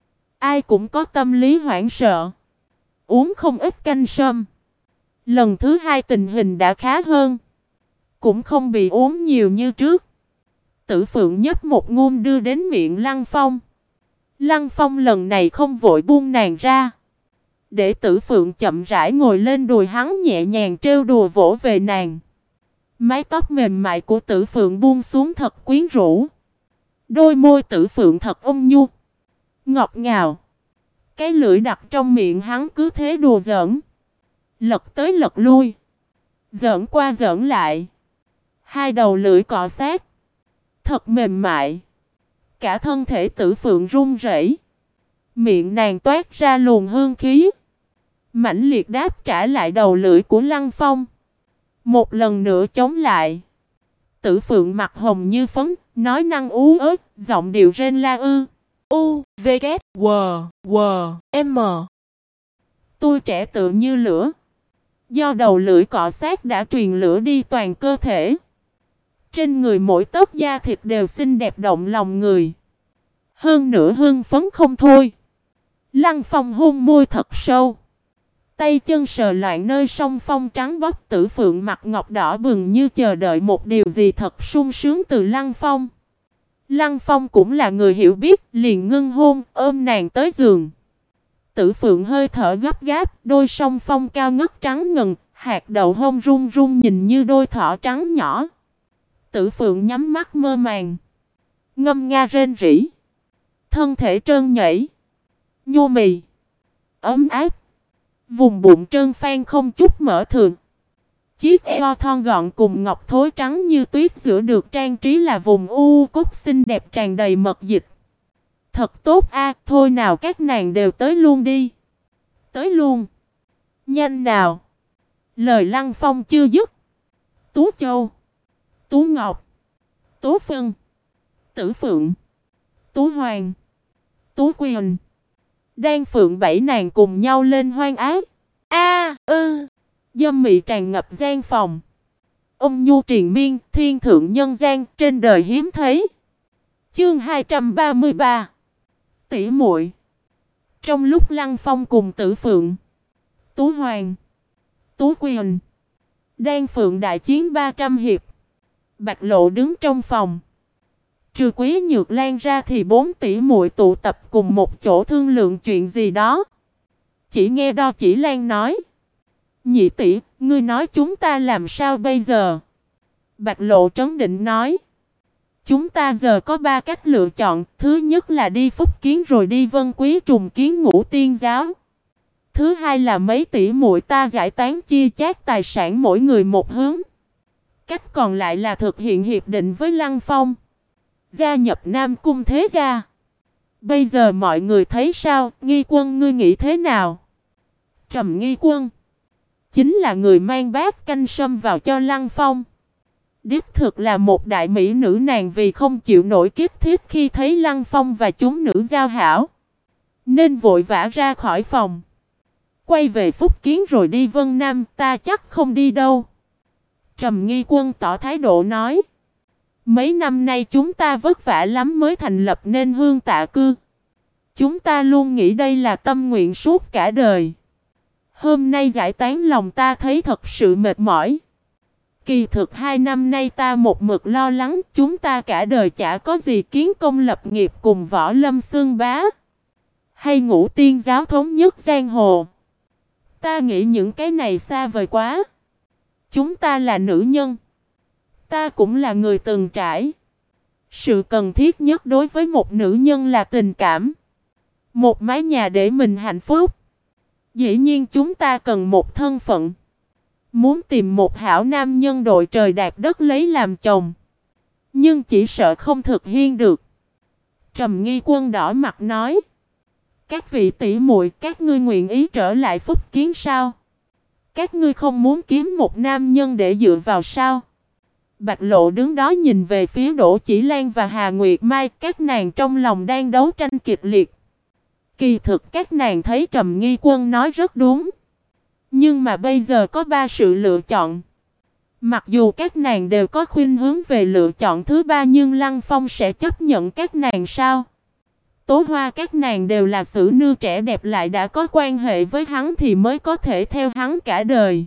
Ai cũng có tâm lý hoảng sợ, uống không ít canh sâm. Lần thứ hai tình hình đã khá hơn, cũng không bị uống nhiều như trước. Tử Phượng nhấp một ngụm đưa đến miệng Lăng Phong. Lăng Phong lần này không vội buông nàng ra, để Tử Phượng chậm rãi ngồi lên đùi hắn, nhẹ nhàng trêu đùa vỗ về nàng. Mái tóc mềm mại của Tử Phượng buông xuống thật quyến rũ. Đôi môi Tử Phượng thật ôn nhu, ngọt ngào. Cái lưỡi đặt trong miệng hắn cứ thế đùa giỡn, lật tới lật lui, giỡn qua giỡn lại. Hai đầu lưỡi cọ sát, thật mềm mại. Cả thân thể Tử Phượng run rẩy. Miệng nàng toát ra luồng hương khí, mãnh liệt đáp trả lại đầu lưỡi của Lăng Phong. Một lần nữa chống lại. Tử Phượng mặt hồng như phấn, nói năng ú ớ, giọng điệu rên la ư. U, V, K, W, W, M. Tôi trẻ tự như lửa. Do đầu lưỡi cọ sát đã truyền lửa đi toàn cơ thể. Trên người mỗi tấc da thịt đều xinh đẹp động lòng người. Hơn nữa hưng phấn không thôi. Lăng Phong hôn môi thật sâu. Tay chân sờ loạn nơi song phong trắng bóc. Tử Phượng mặt ngọc đỏ bừng như chờ đợi một điều gì thật sung sướng từ Lăng Phong. Lăng Phong cũng là người hiểu biết, liền ngưng hôn, ôm nàng tới giường. Tử Phượng hơi thở gấp gáp, đôi song phong cao ngất trắng ngần, hạt đậu hông run run nhìn như đôi thỏ trắng nhỏ. Tử Phượng nhắm mắt mơ màng, ngâm nga rên rỉ. Thân thể trơn nhảy, nhô mì, ấm áp. Vùng bụng trơn phan không chút mỡ thường. Chiếc eo thon gọn cùng ngọc thối trắng như tuyết giữa được trang trí là vùng u cốt xinh đẹp tràn đầy mật dịch. Thật tốt a, thôi nào các nàng đều tới luôn đi. Tới luôn. Nhanh nào. Lời Lăng Phong chưa dứt. Tú Châu, Tú Ngọc, Tú Phân, Tử Phượng, Tú Hoàng, Tú Quyền, Đan Phượng bảy nàng cùng nhau lên hoang ái. Dâm mị tràn ngập gian phòng. Ông nhu triền miên, thiên thượng nhân gian, trên đời hiếm thấy. Chương 233. Tỷ muội. Trong lúc Lăng Phong cùng Tử Phượng, Tú Hoàng, Tú Quyền, Đan Phượng đại chiến 300 hiệp, Bạch Lộ đứng trong phòng, Trừ Quý Nhược Lan ra thì 4 tỷ muội tụ tập cùng một chỗ thương lượng chuyện gì đó. Chỉ nghe Đo Chỉ Lan nói: "Nhị tỷ, ngươi nói chúng ta làm sao bây giờ?" Bạch Lộ trấn định nói: "Chúng ta giờ có 3 cách lựa chọn. Thứ nhất là đi Phúc Kiến rồi đi Vân Quý trùng kiến Ngũ Tiên giáo. Thứ hai là mấy tỷ muội ta giải tán chia chác tài sản mỗi người một hướng. Cách còn lại là thực hiện hiệp định với Lăng Phong, gia nhập Nam Cung Thế Gia. Bây giờ mọi người thấy sao? Nghi Quân ngươi nghĩ thế nào?" Trầm Nghi Quân chính là người mang bát canh sâm vào cho Lăng Phong. Đích thực là một đại mỹ nữ, nàng vì không chịu nổi kiếp thiết khi thấy Lăng Phong và chúng nữ giao hảo, nên vội vã ra khỏi phòng, quay về Phúc Kiến rồi đi Vân Nam. Ta chắc không đi đâu. Trầm Nghi Quân tỏ thái độ nói: "Mấy năm nay chúng ta vất vả lắm mới thành lập nên Hương Tạ Cư. Chúng ta luôn nghĩ đây là tâm nguyện suốt cả đời. Hôm nay giải tán lòng ta thấy thật sự mệt mỏi. Kỳ thực 2 năm nay ta một mực lo lắng chúng ta cả đời chả có gì kiến công lập nghiệp cùng Võ Lâm xương bá, hay Ngũ Tiên giáo thống nhất giang hồ. Ta nghĩ những cái này xa vời quá. Chúng ta là nữ nhân. Ta cũng là người từng trải. Sự cần thiết nhất đối với một nữ nhân là tình cảm, một mái nhà để mình hạnh phúc. Dĩ nhiên chúng ta cần một thân phận. Muốn tìm một hảo nam nhân đội trời đạp đất lấy làm chồng, nhưng chỉ sợ không thực hiện được." Trầm Nghi Quân đỏ mặt nói: "Các vị tỷ muội, các ngươi nguyện ý trở lại Phúc Kiến sao? Các ngươi không muốn kiếm một nam nhân để dựa vào sao?" Bạch Lộ đứng đó nhìn về phía Đỗ Chỉ Lan và Hà Nguyệt Mai, các nàng trong lòng đang đấu tranh kịch liệt. Kỳ thực các nàng thấy Trầm Nghi Quân nói rất đúng. Nhưng mà bây giờ có 3 sự lựa chọn. Mặc dù các nàng đều có khuynh hướng về lựa chọn thứ ba, nhưng Lăng Phong sẽ chấp nhận các nàng sao? Tố Hoa các nàng đều là xử nữ trẻ đẹp, lại đã có quan hệ với hắn thì mới có thể theo hắn cả đời.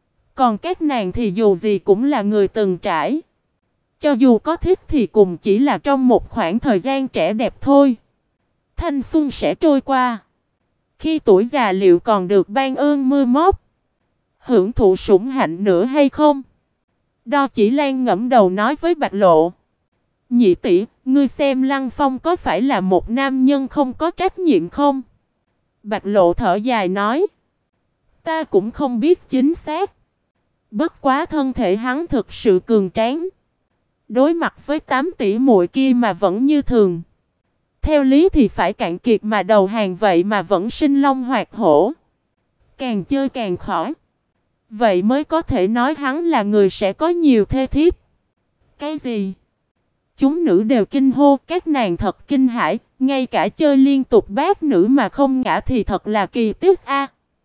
Còn các nàng thì dù gì cũng là người từng trải. Cho dù có thích thì cũng chỉ là trong một khoảng thời gian trẻ đẹp thôi. Thanh xuân sẽ trôi qua. Khi tuổi già liệu còn được ban ơn mưa móc, hưởng thụ sủng hạnh nữa hay không? Đo Chỉ Lan ngẫm đầu nói với Bạch Lộ: "Nhị tỷ, ngươi xem Lăng Phong có phải là một nam nhân không có trách nhiệm không?" Bạch Lộ thở dài nói: "Ta cũng không biết chính xác. Bất quá thân thể hắn thực sự cường tráng. Đối mặt với 8 tỷ muội kia mà vẫn như thường. Theo lý thì phải cạn kiệt mà đầu hàng, vậy mà vẫn sinh long hoạt hổ. Càng chơi càng khỏi. Vậy mới có thể nói hắn là người sẽ có nhiều thê thiếp." "Cái gì?" Chúng nữ đều kinh hô, các nàng thật kinh hãi, ngay cả chơi liên tục bát nữ mà không ngã thì thật là kỳ tích a.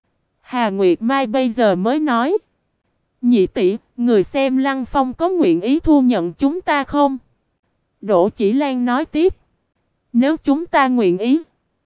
Hà Nguyệt Mai bây giờ mới nói: "Nhị tỷ, người xem Lăng Phong có nguyện ý thu nhận chúng ta không?" Đỗ Chỉ Lan nói tiếp: "Nếu chúng ta nguyện ý,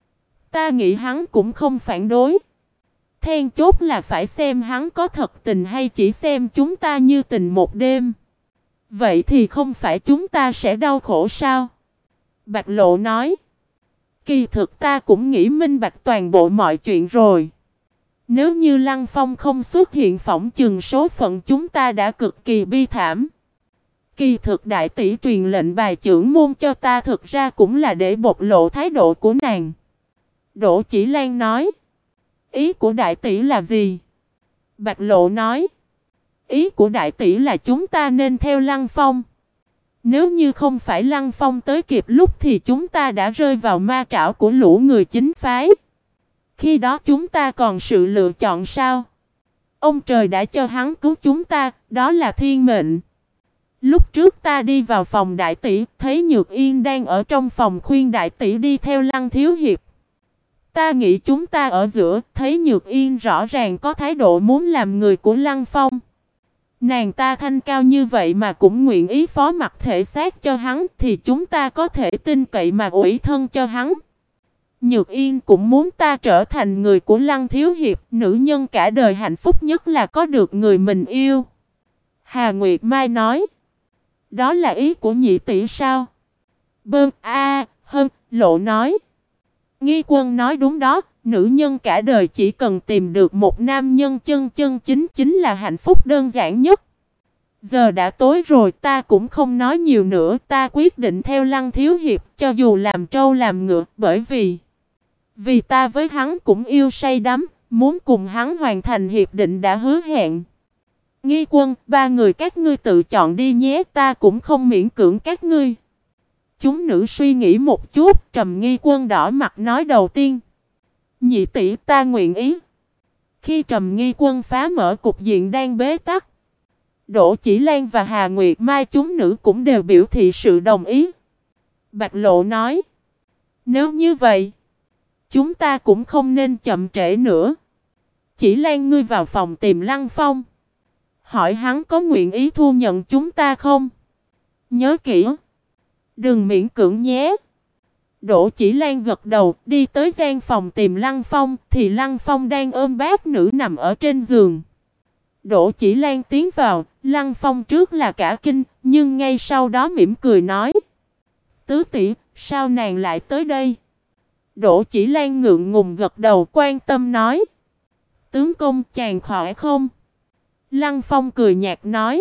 ta nghĩ hắn cũng không phản đối. Then chốt là phải xem hắn có thật tình hay chỉ xem chúng ta như tình một đêm. Vậy thì không phải chúng ta sẽ đau khổ sao?" Bạch Lộ nói: "Kỳ thực ta cũng nghĩ minh bạch toàn bộ mọi chuyện rồi. Nếu như Lăng Phong không xuất hiện, phỏng chừng số phận chúng ta đã cực kỳ bi thảm. Kỳ thực đại tỷ truyền lệnh bài trưởng môn cho ta thực ra cũng là để bộc lộ thái độ của nàng." Đỗ Chỉ Lan nói: "Ý của đại tỷ là gì?" Bạch Lộ nói: "Ý của đại tỷ là chúng ta nên theo Lăng Phong. Nếu như không phải Lăng Phong tới kịp lúc thì chúng ta đã rơi vào ma trảo của lũ người chính phái. Khi đó chúng ta còn sự lựa chọn sao? Ông trời đã cho hắn cứu chúng ta, đó là thiên mệnh." Lúc trước ta đi vào phòng đại tỷ, thấy Nhược Yên đang ở trong phòng khuyên đại tỷ đi theo Lăng thiếu hiệp. Ta nghĩ chúng ta ở giữa, thấy Nhược Yên rõ ràng có thái độ muốn làm người của Lăng Phong. Nàng ta thanh cao như vậy mà cũng nguyện ý phó mặc thể xác cho hắn, thì chúng ta có thể tin cậy mà ủy thân cho hắn. Nhược Yên cũng muốn ta trở thành người của Lăng thiếu hiệp, nữ nhân cả đời hạnh phúc nhất là có được người mình yêu." Hà Nguyệt Mai nói: "Đó là ý của nhị tỷ sao?" Bơn a hơn, Lộ nói. Nghi Quân nói đúng đó, nữ nhân cả đời chỉ cần tìm được một nam nhân chân chân chính là hạnh phúc đơn giản nhất. Giờ đã tối rồi, ta cũng không nói nhiều nữa, ta quyết định theo Lăng thiếu hiệp cho dù làm trâu làm ngựa, bởi vì ta với hắn cũng yêu say đắm, muốn cùng hắn hoàn thành hiệp định đã hứa hẹn. Nghi Quân, ba người các ngươi tự chọn đi nhé, ta cũng không miễn cưỡng các ngươi. Chúng nữ suy nghĩ một chút, Trầm Nghi Quân đỏ mặt nói đầu tiên. Nhị tỷ, ta nguyện ý. Khi Trầm Nghi Quân phá mở cục diện đang bế tắc, Đỗ Chỉ Lan và Hà Nguyệt Mai chúng nữ cũng đều biểu thị sự đồng ý. Bạch Lộ nói, nếu như vậy, chúng ta cũng không nên chậm trễ nữa. Chỉ Lan, ngươi vào phòng tìm Lăng Phong, hỏi hắn có nguyện ý thu nhận chúng ta không? Nhớ kỹ, đừng miễn cưỡng nhé. Đỗ Chỉ Lan gật đầu, đi tới gian phòng tìm Lăng Phong, thì Lăng Phong đang ôm bát nữ nằm ở trên giường. Đỗ Chỉ Lan tiến vào, Lăng Phong trước là cả kinh, nhưng ngay sau đó mỉm cười nói. Tứ tỷ, sao nàng lại tới đây? Đỗ Chỉ Lan ngượng ngùng gật đầu, quan tâm nói. Tướng công, chàng khỏe không? Lăng Phong cười nhạt nói.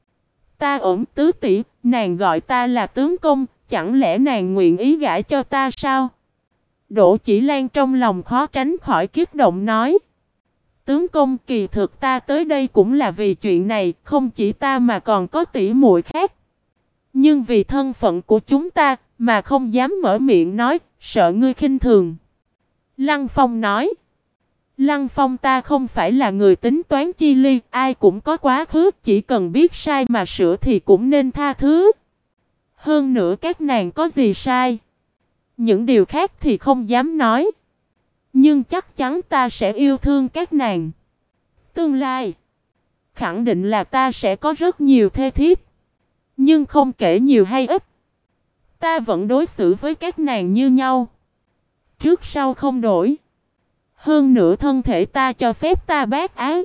Ta ổn tứ tỷ, nàng gọi ta là tướng công, chẳng lẽ nàng nguyện ý gả cho ta sao? Đỗ Chỉ Lan trong lòng khó tránh khỏi kích động nói. Tướng công, kỳ thực ta tới đây cũng là vì chuyện này, không chỉ ta mà còn có tỷ muội khác. Nhưng vì thân phận của chúng ta mà không dám mở miệng nói, sợ ngươi khinh thường. Lăng Phong nói. Lăng Phong, ta không phải là người tính toán chi ly, ai cũng có quá khứ, chỉ cần biết sai mà sửa thì cũng nên tha thứ. Hơn nữa các nàng có gì sai? Những điều khác thì không dám nói. Nhưng chắc chắn ta sẽ yêu thương các nàng. Tương lai, khẳng định là ta sẽ có rất nhiều thê thiếp. Nhưng không kể nhiều hay ít, ta vẫn đối xử với các nàng như nhau. Trước sau không đổi. Hơn nữa thân thể ta cho phép ta bác ái.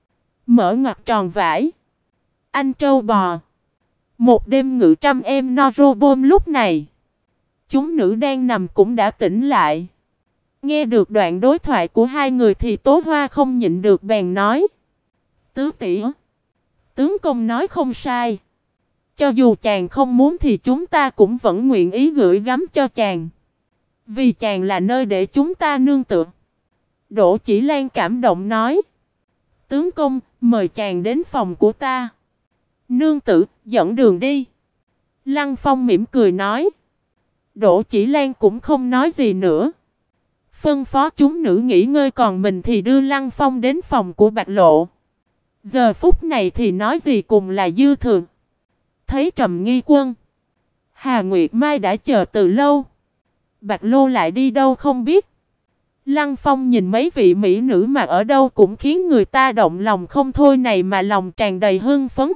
Mở ngoặt tròn vải. Anh trâu bò. Một đêm ngự trăm em Norobom. Lúc này, chúng nữ đang nằm cũng đã tỉnh lại. Nghe được đoạn đối thoại của hai người thì Tố Hoa không nhịn được bèn nói. Tứ tỷ, tướng công nói không sai. Cho dù chàng không muốn thì chúng ta cũng vẫn nguyện ý gửi gắm cho chàng. Vì chàng là nơi để chúng ta nương tựa. Đỗ Chỉ Lan cảm động nói. Tướng công, mời chàng đến phòng của ta. Nương tử, dẫn đường đi. Lăng Phong mỉm cười nói. Đỗ Chỉ Lan cũng không nói gì nữa. Phân phó chúng nữ nghỉ ngơi, còn mình thì đưa Lăng Phong đến phòng của Bạch Lộ. Giờ phút này thì nói gì cùng là dư thừa. Thấy Trầm Nghi Quân, Hà Nguyệt Mai đã chờ từ lâu. Bạch Lộ lại đi đâu không biết. Lăng Phong nhìn mấy vị mỹ nữ mà ở đâu cũng khiến người ta động lòng không thôi này mà lòng tràn đầy hưng phấn.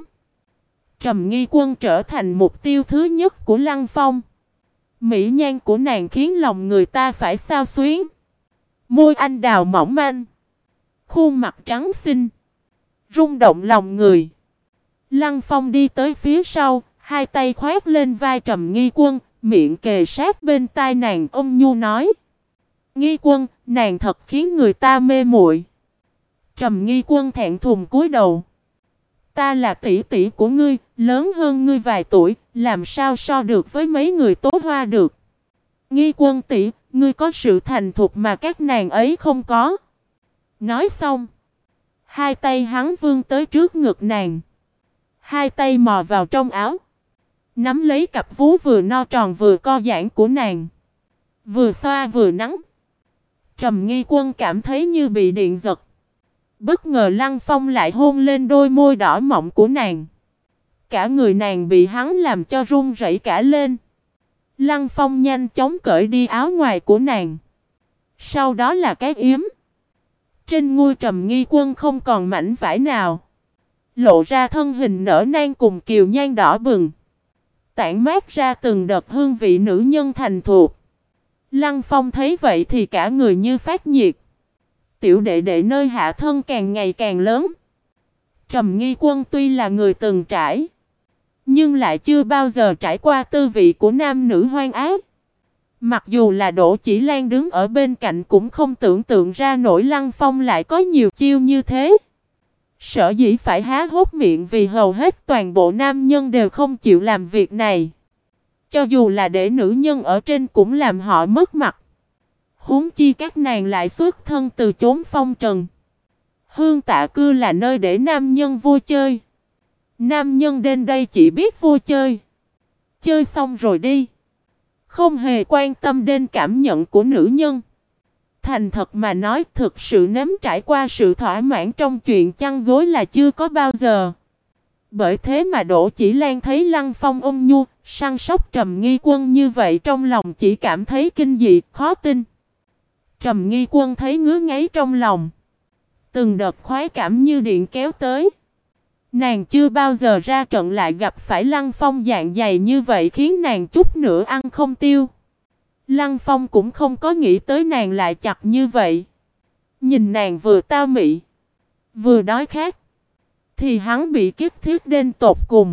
Trầm Nghi Quân trở thành mục tiêu thứ nhất của Lăng Phong. Mỹ nhan của nàng khiến lòng người ta phải xao xuyến. Môi anh đào mỏng manh, khuôn mặt trắng xinh, rung động lòng người. Lăng Phong đi tới phía sau, hai tay khoét lên vai Trầm Nghi Quân, miệng kề sát bên tai nàng, ôn nhu nói. Nghi Quân, nàng thật khiến người ta mê muội. Trầm Nghi Quân thẹn thùng cúi đầu. Ta là tỷ tỷ của ngươi, lớn hơn ngươi vài tuổi, làm sao so được với mấy người Tố Hoa được. Nghi Quân tỷ, ngươi có sự thành thục mà các nàng ấy không có. Nói xong, hai tay hắn vươn tới trước ngực nàng. Hai tay mò vào trong áo, nắm lấy cặp vú vừa no tròn vừa co giãn của nàng. Vừa xoa vừa nắng. Trầm Nghi Quân cảm thấy như bị điện giật. Bất ngờ Lăng Phong lại hôn lên đôi môi đỏ mọng của nàng. Cả người nàng bị hắn làm cho run rẩy cả lên. Lăng Phong nhanh chóng cởi đi áo ngoài của nàng. Sau đó là cái yếm. Trên ngôi Trầm Nghi Quân không còn mảnh vải nào, lộ ra thân hình nở nang cùng kiều nhan đỏ bừng, tản mát ra từng đợt hương vị nữ nhân thành thục. Lăng Phong thấy vậy thì cả người như phát nhiệt. Tiểu đệ đệ nơi hạ thân càng ngày càng lớn. Trầm Nghi Quân tuy là người từng trải, nhưng lại chưa bao giờ trải qua tư vị của nam nữ hoang ác. Mặc dù là Đỗ Chỉ Lan đứng ở bên cạnh cũng không tưởng tượng ra nổi Lăng Phong lại có nhiều chiêu như thế. Sở dĩ phải há hốc miệng vì hầu hết toàn bộ nam nhân đều không chịu làm việc này. Cho dù là để nữ nhân ở trên cũng làm họ mất mặt. Huống chi các nàng lại xuất thân từ chốn phong trần. Hương Tạ Cư là nơi để nam nhân vui chơi. Nam nhân đến đây chỉ biết vui chơi. Chơi xong rồi đi. Không hề quan tâm đến cảm nhận của nữ nhân. Thành thật mà nói, thực sự nếm trải qua sự thỏa mãn trong chuyện chăn gối là chưa có bao giờ. Bởi thế mà Đỗ Chỉ Lan thấy Lăng Phong ôn nhu, săn sóc Trầm Nghi Quân như vậy trong lòng chỉ cảm thấy kinh dị, khó tin. Trầm Nghi Quân thấy ngứa ngáy trong lòng. Từng đợt khoái cảm như điện kéo tới. Nàng chưa bao giờ ra trận lại gặp phải Lăng Phong dạng dày như vậy khiến nàng chút nữa ăn không tiêu. Lăng Phong cũng không có nghĩ tới nàng lại chặt như vậy. Nhìn nàng vừa tao mị, vừa đói khát, thì hắn bị kích thiết đến tột cùng.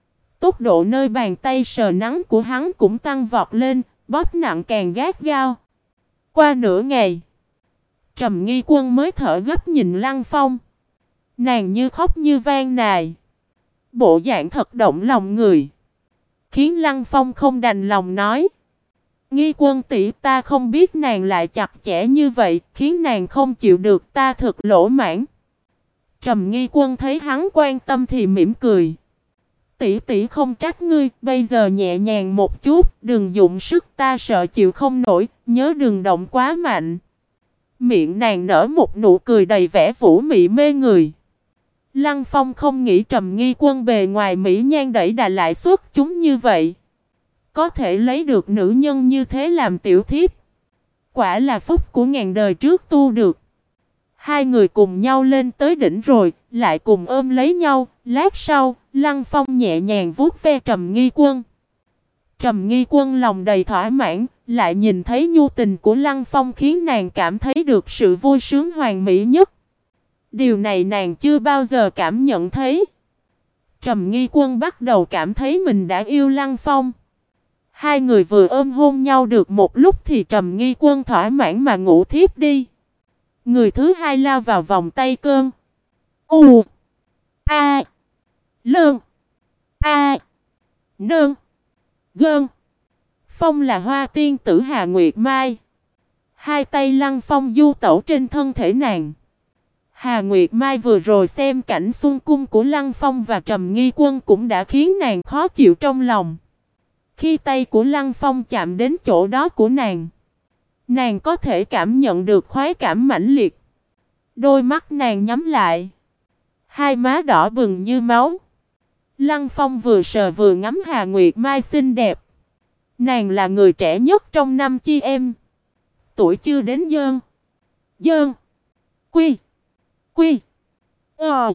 Tốc độ nơi bàn tay sờ nắng của hắn cũng tăng vọt lên, bóp nặng càng gắt gao. Qua nửa ngày, Trầm Nghi Quân mới thở gấp nhìn Lăng Phong. Nàng như khóc như van nài. Bộ dạng thật động lòng người. Khiến Lăng Phong không đành lòng nói. Nghi Quân tỷ, ta không biết nàng lại chặt chẽ như vậy, khiến nàng không chịu được, ta thật lỗ mãn. Trầm Nghi Quân thấy hắn quan tâm thì mỉm cười. Tỷ tỷ không trách ngươi, bây giờ nhẹ nhàng một chút, đừng dụng sức, ta sợ chịu không nổi, nhớ đừng động quá mạnh. Miệng nàng nở một nụ cười đầy vẻ vũ mị mê người. Lăng Phong không nghĩ Trầm Nghi Quân bề ngoài mỹ nhan đẩy đà lại xuất chúng như vậy. Có thể lấy được nữ nhân như thế làm tiểu thiếp. Quả là phúc của ngàn đời trước tu được. Hai người cùng nhau lên tới đỉnh rồi, lại cùng ôm lấy nhau. Lát sau, Lăng Phong nhẹ nhàng vuốt ve Trầm Nghi Quân. Trầm Nghi Quân lòng đầy thỏa mãn, lại nhìn thấy nhu tình của Lăng Phong khiến nàng cảm thấy được sự vui sướng hoàn mỹ nhất. Điều này nàng chưa bao giờ cảm nhận thấy. Trầm Nghi Quân bắt đầu cảm thấy mình đã yêu Lăng Phong. Hai người vừa ôm hôn nhau được một lúc thì Trầm Nghi Quân thỏa mãn mà ngủ thiếp đi. Người thứ hai lao vào vòng tay cơn. U A Lương A Nương Gơn. Phong là hoa tiên tử Hà Nguyệt Mai. Hai tay Lăng Phong du tẩu trên thân thể nàng. Hà Nguyệt Mai vừa rồi xem cảnh xuân cung của Lăng Phong và Trầm Nghi Quân cũng đã khiến nàng khó chịu trong lòng. Khi tay của Lăng Phong chạm đến chỗ đó của nàng, nàng có thể cảm nhận được khoái cảm mãnh liệt. Đôi mắt nàng nhắm lại, hai má đỏ bừng như máu. Lăng Phong vừa sờ vừa ngắm Hà Nguyệt Mai xinh đẹp. Nàng là người trẻ nhất trong năm chị em. Tuổi chưa đến dơn. Dơn. Quy. Quy. Ờ.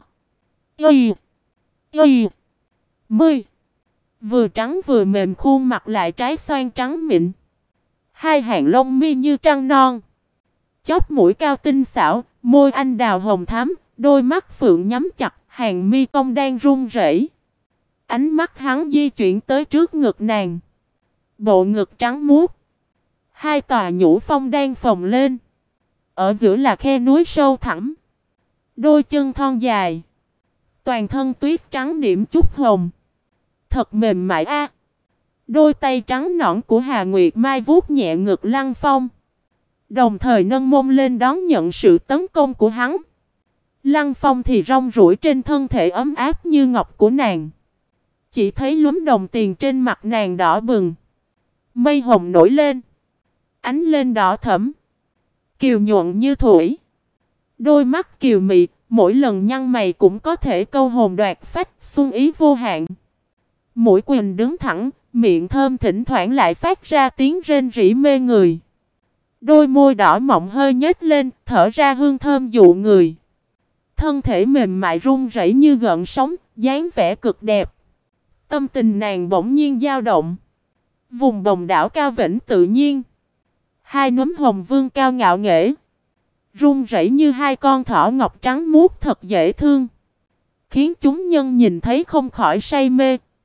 Y. Y. Mươi. Vừa trắng vừa mềm, khuôn mặt lại trái xoan trắng mịn. Hai hàng lông mi như trăng non. Chóp mũi cao tinh xảo, môi anh đào hồng thắm, đôi mắt phượng nhắm chặt, hàng mi cong đang run rẩy. Ánh mắt hắn di chuyển tới trước ngực nàng. Bộ ngực trắng muốt. Hai tòa nhũ phong đang phồng lên. Ở giữa là khe núi sâu thẳm. Đôi chân thon dài. Toàn thân tuyết trắng điểm chút hồng. Thật mềm mại a. Đôi tay trắng nõn của Hà Nguyệt Mai vuốt nhẹ ngực Lăng Phong, đồng thời nâng mông lên đón nhận sự tấn công của hắn. Lăng Phong thì rong ruổi trên thân thể ấm áp như ngọc của nàng. Chỉ thấy lúm đồng tiền trên mặt nàng đỏ bừng. Mây hồng nổi lên. Ánh lên đỏ thẫm. Kiều nhuận như thủy. Đôi mắt kiều mị, mỗi lần nhăn mày cũng có thể câu hồn đoạt phách, xuân ý vô hạn. Mũi quỳnh đứng thẳng, miệng thơm thỉnh thoảng lại phát ra tiếng rên rỉ mê người. Đôi môi đỏ mọng hơi nhếch lên, thở ra hương thơm dụ người. Thân thể mềm mại run rẩy như gợn sóng, dáng vẻ cực đẹp. Tâm tình nàng bỗng nhiên dao động. Vùng bồng đảo cao vĩnh tự nhiên. Hai núm hồng vương cao ngạo nghễ. Run rẩy như hai con thỏ ngọc trắng muốt thật dễ thương. Khiến chúng nhân nhìn thấy không khỏi say mê.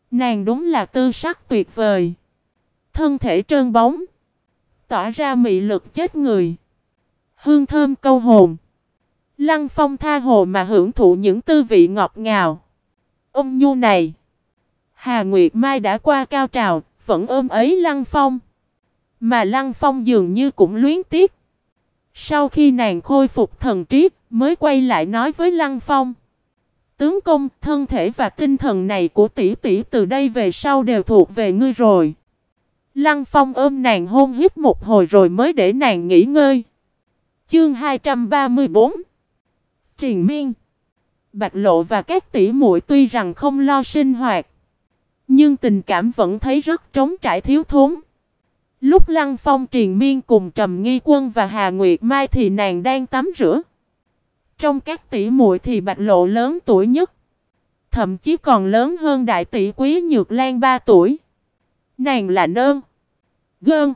Nàng đúng là tư sắc tuyệt vời. Thân thể trơn bóng, tỏa ra mị lực chết người. Hương thơm câu hồn. Lăng Phong tha hồ mà hưởng thụ những tư vị ngọt ngào ôn nhu này. Hà Nguyệt Mai đã qua cao trào, vẫn ôm ấy Lăng Phong. Mà Lăng Phong dường như cũng luyến tiếc. Sau khi nàng khôi phục thần trí, mới quay lại nói với Lăng Phong: tướng công, thân thể và tinh thần này của tỷ tỷ từ đây về sau đều thuộc về ngươi rồi. Lăng Phong ôm nàng hôn hít một hồi rồi mới để nàng nghỉ ngơi. Chương 234 Triền miên. Bạch Lộ và các tỷ muội tuy rằng không lo sinh hoạt, nhưng tình cảm vẫn thấy rất trống trải thiếu thốn. Lúc Lăng Phong triền miên cùng Trầm Nghi Quân và Hà Nguyệt Mai thì nàng đang tắm rửa. Trong các tỷ muội thì Bạch Lộ lớn tuổi nhất, thậm chí còn lớn hơn đại tỷ Quý Nhược Lan 3 tuổi. Nàng là Nơn, Gơn,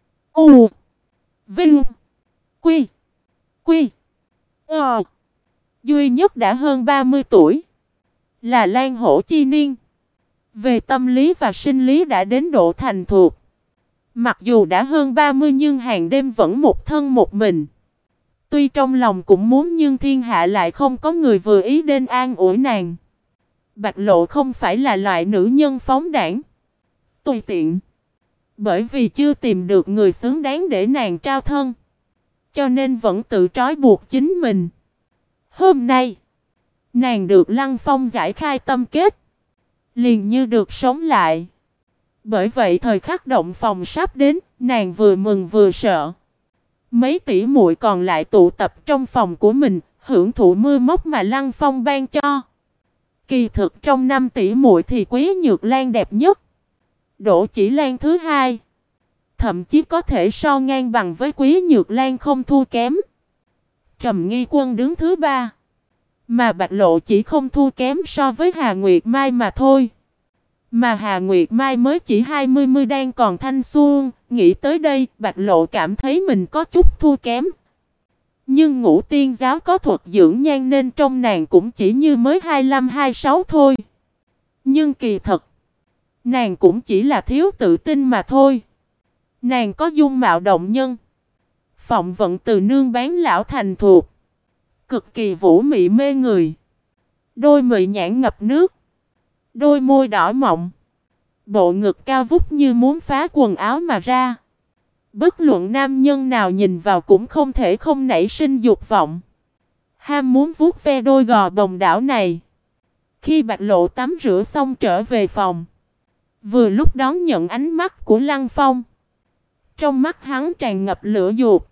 U, Vinh, Quy, Quy, Ờ. Duy nhất đã hơn 30 tuổi, là Lan Hổ Chi Niên. Về tâm lý và sinh lý đã đến độ thành thục. Mặc dù đã hơn 30 nhưng hàng đêm vẫn một thân một mình. Tuy trong lòng cũng muốn nhưng thiên hạ lại không có người vừa ý đến an ủi nàng. Bạch Lộ không phải là loại nữ nhân phóng đãng, tùy tiện. Bởi vì chưa tìm được người xứng đáng để nàng trao thân, cho nên vẫn tự trói buộc chính mình. Hôm nay, nàng được Lăng Phong giải khai tâm kết, liền như được sống lại. Bởi vậy thời khắc động phòng sắp đến, nàng vừa mừng vừa sợ. Mấy tỷ muội còn lại tụ tập trong phòng của mình, hưởng thụ mưa móc mà Lăng Phong ban cho. Kỳ thực trong 5 tỷ muội thì Quý Nhược Lan đẹp nhất, Đỗ Chỉ Lan thứ hai, thậm chí có thể so ngang bằng với Quý Nhược Lan không thua kém. Trầm Nghi Quân đứng thứ ba, mà Bạch Lộ chỉ không thua kém so với Hà Nguyệt Mai mà thôi. Mà Hà Nguyệt Mai mới chỉ 20 đang còn thanh xuân. Nghĩ tới đây, Bạch Lộ cảm thấy mình có chút thua kém. Nhưng Ngũ Tiên giáo có thuật dưỡng nhan nên trong nàng cũng chỉ như mới 25-26 thôi. Nhưng kỳ thật, nàng cũng chỉ là thiếu tự tin mà thôi. Nàng có dung mạo động nhân, phọng vận từ nương bán lão thành thuộc, cực kỳ vũ mị mê người. Đôi mị nhãn ngập nước, đôi môi đỏ mọng, bộ ngực cao vút như muốn phá quần áo mà ra. Bất luận nam nhân nào nhìn vào cũng không thể không nảy sinh dục vọng, ham muốn vuốt ve đôi gò bồng đảo này. Khi Bạch Lộ tắm rửa xong trở về phòng, vừa lúc đón nhận ánh mắt của Lăng Phong. Trong mắt hắn tràn ngập lửa dục.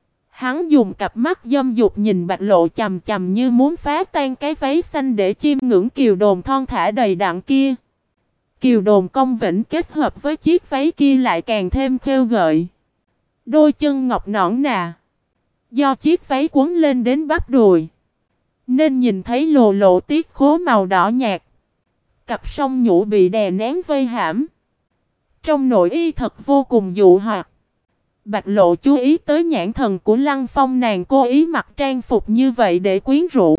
Hắn dùng cặp mắt dâm dục nhìn Bạch Lộ chằm chằm như muốn phá tan cái váy xanh để chiêm ngưỡng kiều đồn thon thả đầy đặn kia. Kiều đồn cong vĩnh kết hợp với chiếc váy kia lại càng thêm khêu gợi. Đôi chân ngọc nõn nà, do chiếc váy quấn lên đến bắp đùi, nên nhìn thấy lồ lộ tiết khố màu đỏ nhạt. Cặp song nhũ bị đè nén vây hãm, trong nội y thật vô cùng dụ hoặc. Bạch Lộ chú ý tới nhãn thần của Lăng Phong, nàng cố ý mặc trang phục như vậy để quyến rũ,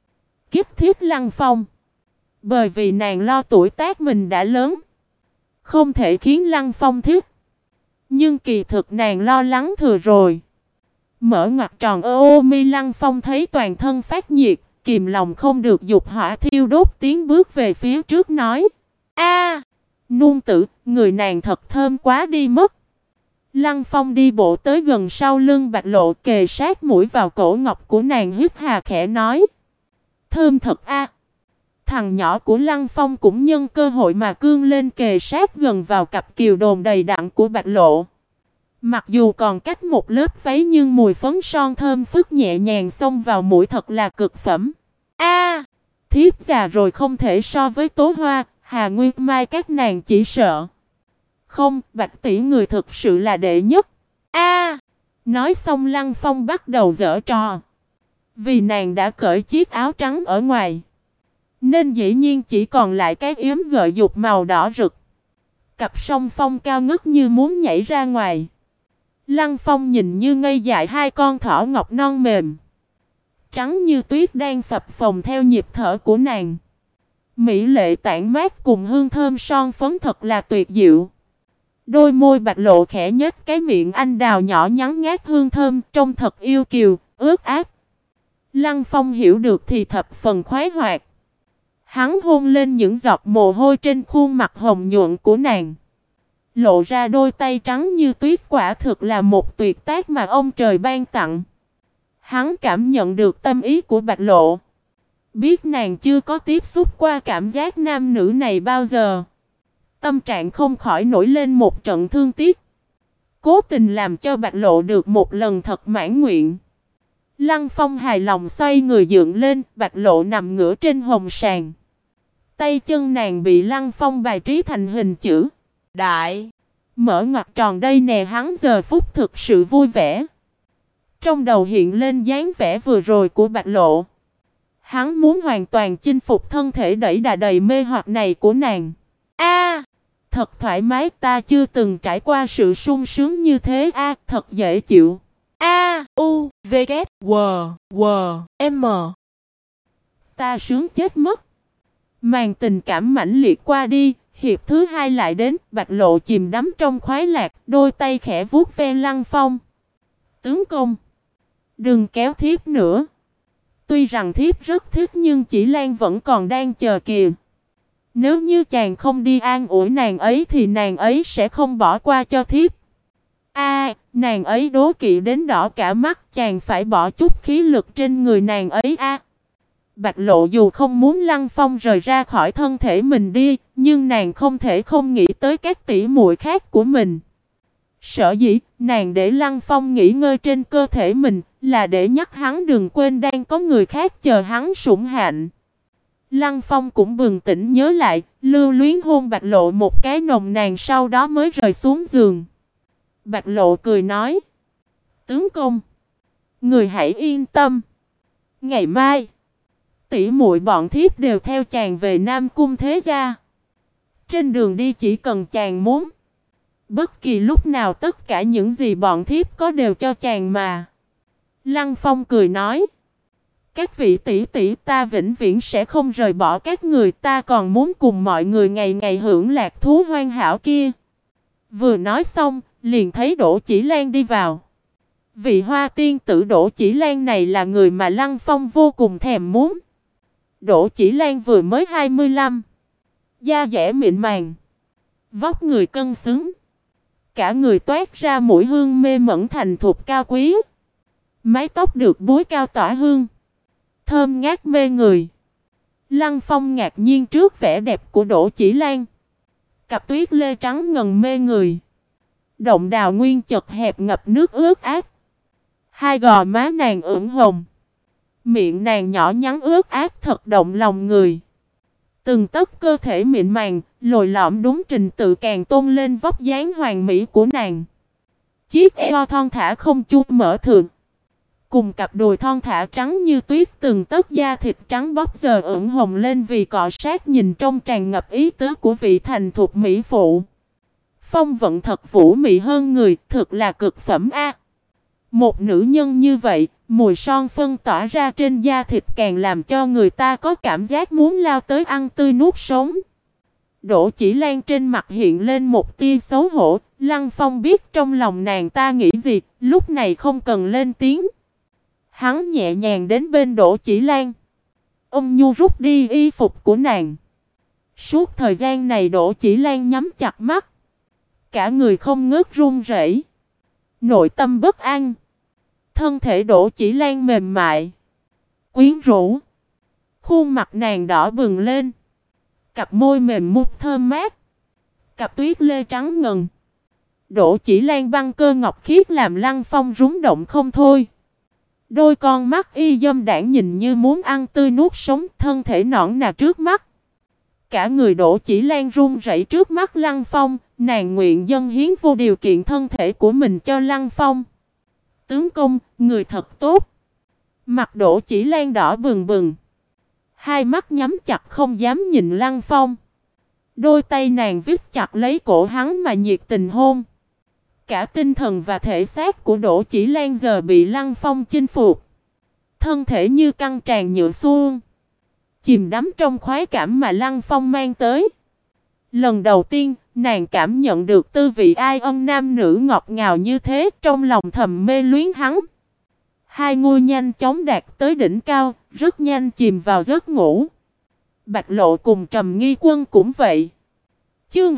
kiếp thiết Lăng Phong. Bởi vì nàng lo tuổi tác mình đã lớn, không thể khiến Lăng Phong thích. Nhưng kỳ thực nàng lo lắng thừa rồi. Mở ngoặc tròn ô mi, Lăng Phong thấy toàn thân phát nhiệt, kìm lòng không được dục hỏa thiêu đốt, tiến bước về phía trước nói: A, nương tử, người nàng thật thơm quá đi mất. Lăng Phong đi bộ tới gần sau lưng Bạch Lộ, kề sát mũi vào cổ ngọc của nàng, hít hà khẽ nói: thơm thật a. Thằng nhỏ của Lăng Phong cũng nhân cơ hội mà cương lên kề sát gần vào cặp kiều đồn đầy đặn của Bạch Lộ. Mặc dù còn cách một lớp váy nhưng mùi phấn son thơm phức nhẹ nhàng xông vào mũi, thật là cực phẩm. A, thiếp già rồi không thể so với Tố Hoa, Hà Nguyệt Mai các nàng chỉ sợ. Không, Bạch tỷ người thực sự là đệ nhất. A, nói xong Lăng Phong bắt đầu giở trò. Vì nàng đã cởi chiếc áo trắng ở ngoài, nên dĩ nhiên chỉ còn lại cái yếm gợi dục màu đỏ rực. Cặp song phong cao ngất như muốn nhảy ra ngoài. Lăng Phong nhìn như ngây dại hai con thỏ ngọc non mềm, trắng như tuyết đang phập phồng theo nhịp thở của nàng. Mỹ lệ tản mát cùng hương thơm son phấn thật là tuyệt diệu. Đôi môi Bạch Lộ khẽ nhếch, cái miệng anh đào nhỏ nhắn ngát hương thơm, trông thật yêu kiều, ướt át. Lăng Phong hiểu được thì thập phần khoái hoạt. Hắn hôn lên những giọt mồ hôi trên khuôn mặt hồng nhuận của nàng. Lộ ra đôi tay trắng như tuyết, quả thực là một tuyệt tác mà ông trời ban tặng. Hắn cảm nhận được tâm ý của Bạch Lộ. Biết nàng chưa có tiếp xúc qua cảm giác nam nữ này bao giờ. Tâm trạng không khỏi nổi lên một trận thương tiếc. Cố tình làm cho Bạch Lộ được một lần thật mãn nguyện. Lăng Phong hài lòng xoay người dựng lên, Bạch Lộ nằm ngửa trên hồng sàn. Tay chân nàng bị Lăng Phong bài trí thành hình chữ đại. Mở ngoặc tròn đây nè, hắn giờ phút thực sự vui vẻ. Trong đầu hiện lên dáng vẻ vừa rồi của Bạch Lộ. Hắn muốn hoàn toàn chinh phục thân thể đẩy đà đầy mê hoặc này của nàng. A, thật thoải mái, ta chưa từng trải qua sự sung sướng như thế. A, thật dễ chịu. A, U, V, K, W, W, M. Ta sướng chết mất. Màn tình cảm mãnh liệt qua đi, hiệp thứ hai lại đến, Bạch Lộ chìm đắm trong khoái lạc, đôi tay khẽ vuốt ve Lăng Phong. Tướng công, đừng kéo thiếp nữa. Tuy rằng thiếp rất thích nhưng chỉ Lan vẫn còn đang chờ kìa. Nếu như chàng không đi an ủi nàng ấy thì nàng ấy sẽ không bỏ qua cho thiếp. A, nàng ấy đố kỵ đến đỏ cả mắt, chàng phải bỏ chút khí lực trên người nàng ấy a. Bạch Lộ dù không muốn Lăng Phong rời ra khỏi thân thể mình đi, nhưng nàng không thể không nghĩ tới các tỷ muội khác của mình. Sở dĩ, nàng để Lăng Phong nghỉ ngơi trên cơ thể mình, là để nhắc hắn đừng quên đang có người khác chờ hắn sủng hạnh. Lăng Phong cũng bừng tỉnh nhớ lại, lưu luyến hôn Bạch Lộ một cái nồng nàn, sau đó mới rời xuống giường. Bạch Lộ cười nói: tướng công, người hãy yên tâm. Ngày mai, tỷ muội bọn thiếp đều theo chàng về Nam Cung Thế Gia. Trên đường đi chỉ cần chàng muốn, bất kỳ lúc nào tất cả những gì bọn thiếp có đều cho chàng mà. Lăng Phong cười nói: các vị tỷ tỷ, ta vĩnh viễn sẽ không rời bỏ các người, ta còn muốn cùng mọi người ngày ngày hưởng lạc thú hoan hảo kia. Vừa nói xong, liền thấy Đỗ Chỉ Lan đi vào. Vị hoa tiên tử Đỗ Chỉ Lan này là người mà Lăng Phong vô cùng thèm muốn. Đỗ Chỉ Lan vừa mới 25, da dẻ mịn màng, vóc người cân xứng, cả người toát ra mùi hương mê mẩn thành thục cao quý. Mái tóc được búi cao tỏa hương, thơm ngát mê người. Lăng Phong ngạc nhiên trước vẻ đẹp của Đỗ Chỉ Lan. Cặp tuyết lê trắng ngần mê người, động đào nguyên chật hẹp ngập nước ướt át. Hai gò má nàng ửng hồng, miệng nàng nhỏ nhắn ướt át thật động lòng người. Từng tấc cơ thể mịn màng, lồi lõm đúng trình tự càng tôn lên vóc dáng hoàn mỹ của nàng. Chiếc eo thon thả không chu mở thượng, cùng cặp đùi thon thả trắng như tuyết, từng tấc da thịt trắng bóc giờ ửng hồng lên vì cọ sát, nhìn trong tràn ngập ý tứ của vị thành thục mỹ phụ. Phong vận thật vũ mị hơn người, thực là cực phẩm a. Một nữ nhân như vậy, mùi son phân tỏa ra trên da thịt càng làm cho người ta có cảm giác muốn lao tới ăn tươi nuốt sống. Đỗ Chỉ Lan trên mặt hiện lên một tia xấu hổ, Lăng Phong biết trong lòng nàng ta nghĩ gì, lúc này không cần lên tiếng. Hắn nhẹ nhàng đến bên Đỗ Chỉ Lan, ôm nhu rút đi y phục của nàng. Suốt thời gian này Đỗ Chỉ Lan nhắm chặt mắt, cả người không ngớt run rẩy, nội tâm bất an. Thân thể Đỗ Chỉ Lan mềm mại, quyến rũ, khuôn mặt nàng đỏ bừng lên, cặp môi mềm mút thơm mát, cặp tuyết lê trắng ngần. Đỗ Chỉ Lan băng cơ ngọc khiết làm Lăng Phong rúng động không thôi. Đôi con mắt y dâm đãng nhìn như muốn ăn tươi nuốt sống, thân thể nõn nà trước mắt. Cả người Đỗ Chỉ Lan run rẩy trước mắt Lăng Phong, nàng nguyện dâng hiến vô điều kiện thân thể của mình cho Lăng Phong. Tướng công, người thật tốt. Mặt Đỗ Chỉ Lan đỏ bừng bừng, hai mắt nhắm chặt không dám nhìn Lăng Phong. Đôi tay nàng vít chặt lấy cổ hắn mà nhiệt tình hôn. Cả tinh thần và thể xác của Đỗ Chỉ Lan giờ bị Lăng Phong chinh phục. Thân thể như căng tràn nhựa suông, chìm đắm trong khoái cảm mà Lăng Phong mang tới. Lần đầu tiên, nàng cảm nhận được tư vị ai ân nam nữ ngọt ngào như thế, trong lòng thầm mê luyến hắn. Hai người nhanh chóng đạt tới đỉnh cao, rất nhanh chìm vào giấc ngủ. Bạch Lộ cùng Trầm Nghi Quân cũng vậy. Chương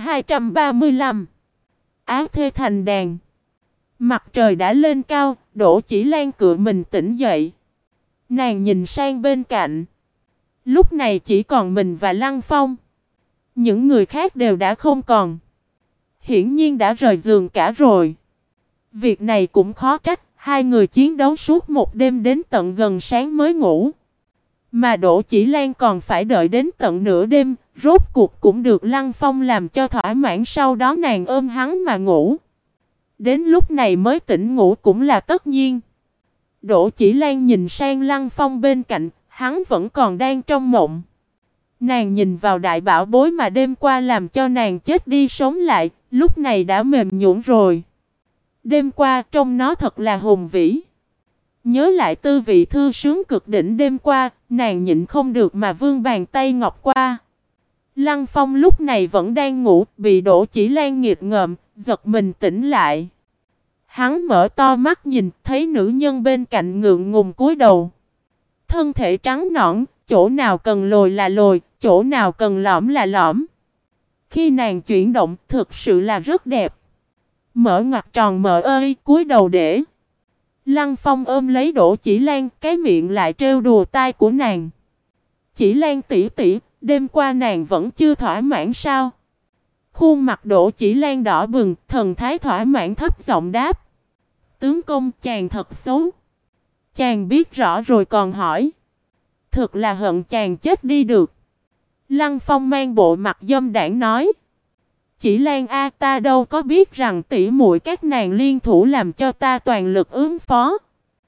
235 Áo thê thành đàn. Mặt trời đã lên cao, Đỗ Chỉ Lan cựa mình tỉnh dậy. Nàng nhìn sang bên cạnh. Lúc này chỉ còn mình và Lăng Phong. Những người khác đều đã không còn. Hiển nhiên đã rời giường cả rồi. Việc này cũng khó trách, hai người chiến đấu suốt một đêm đến tận gần sáng mới ngủ. Mà Đỗ Chỉ Lan còn phải đợi đến tận nửa đêm, rốt cuộc cũng được Lăng Phong làm cho thỏa mãn, sau đó nàng ôm hắn mà ngủ. Đến lúc này mới tỉnh ngủ cũng là tất nhiên. Đỗ Chỉ Lan nhìn sang Lăng Phong bên cạnh, hắn vẫn còn đang trong mộng. Nàng nhìn vào đại bảo bối mà đêm qua làm cho nàng chết đi sống lại, lúc này đã mềm nhũn rồi. Đêm qua trông nó thật là hùng vĩ. Nhớ lại tư vị thư sướng cực đỉnh đêm qua, nàng nhịn không được mà vươn bàn tay ngọc qua. Lăng Phong lúc này vẫn đang ngủ, bị Đỗ Chỉ Lan nghiệt ngợm, giật mình tỉnh lại. Hắn mở to mắt nhìn, thấy nữ nhân bên cạnh ngượng ngùng cúi đầu. Thân thể trắng nõn, chỗ nào cần lồi là lồi, chỗ nào cần lõm là lõm. Khi nàng chuyển động, thực sự là rất đẹp. Mở ngoặc tròn mở ơi, cúi đầu để. Lăng Phong ôm lấy Đỗ Chỉ Lan, cái miệng lại trêu đùa tai của nàng. Chỉ Lan tỷ tỷ, đêm qua nàng vẫn chưa thỏa mãn sao? Khuôn mặt Đỗ Chỉ Lan đỏ bừng, thần thái thỏa mãn thấp giọng đáp. Tướng công, chàng thật xấu. Chàng biết rõ rồi còn hỏi. Thực là hận chàng chết đi được. Lăng Phong mang bộ mặt dâm đảng nói. Chỉ Lan a, ta đâu có biết rằng tỷ muội các nàng liên thủ làm cho ta toàn lực ứng phó.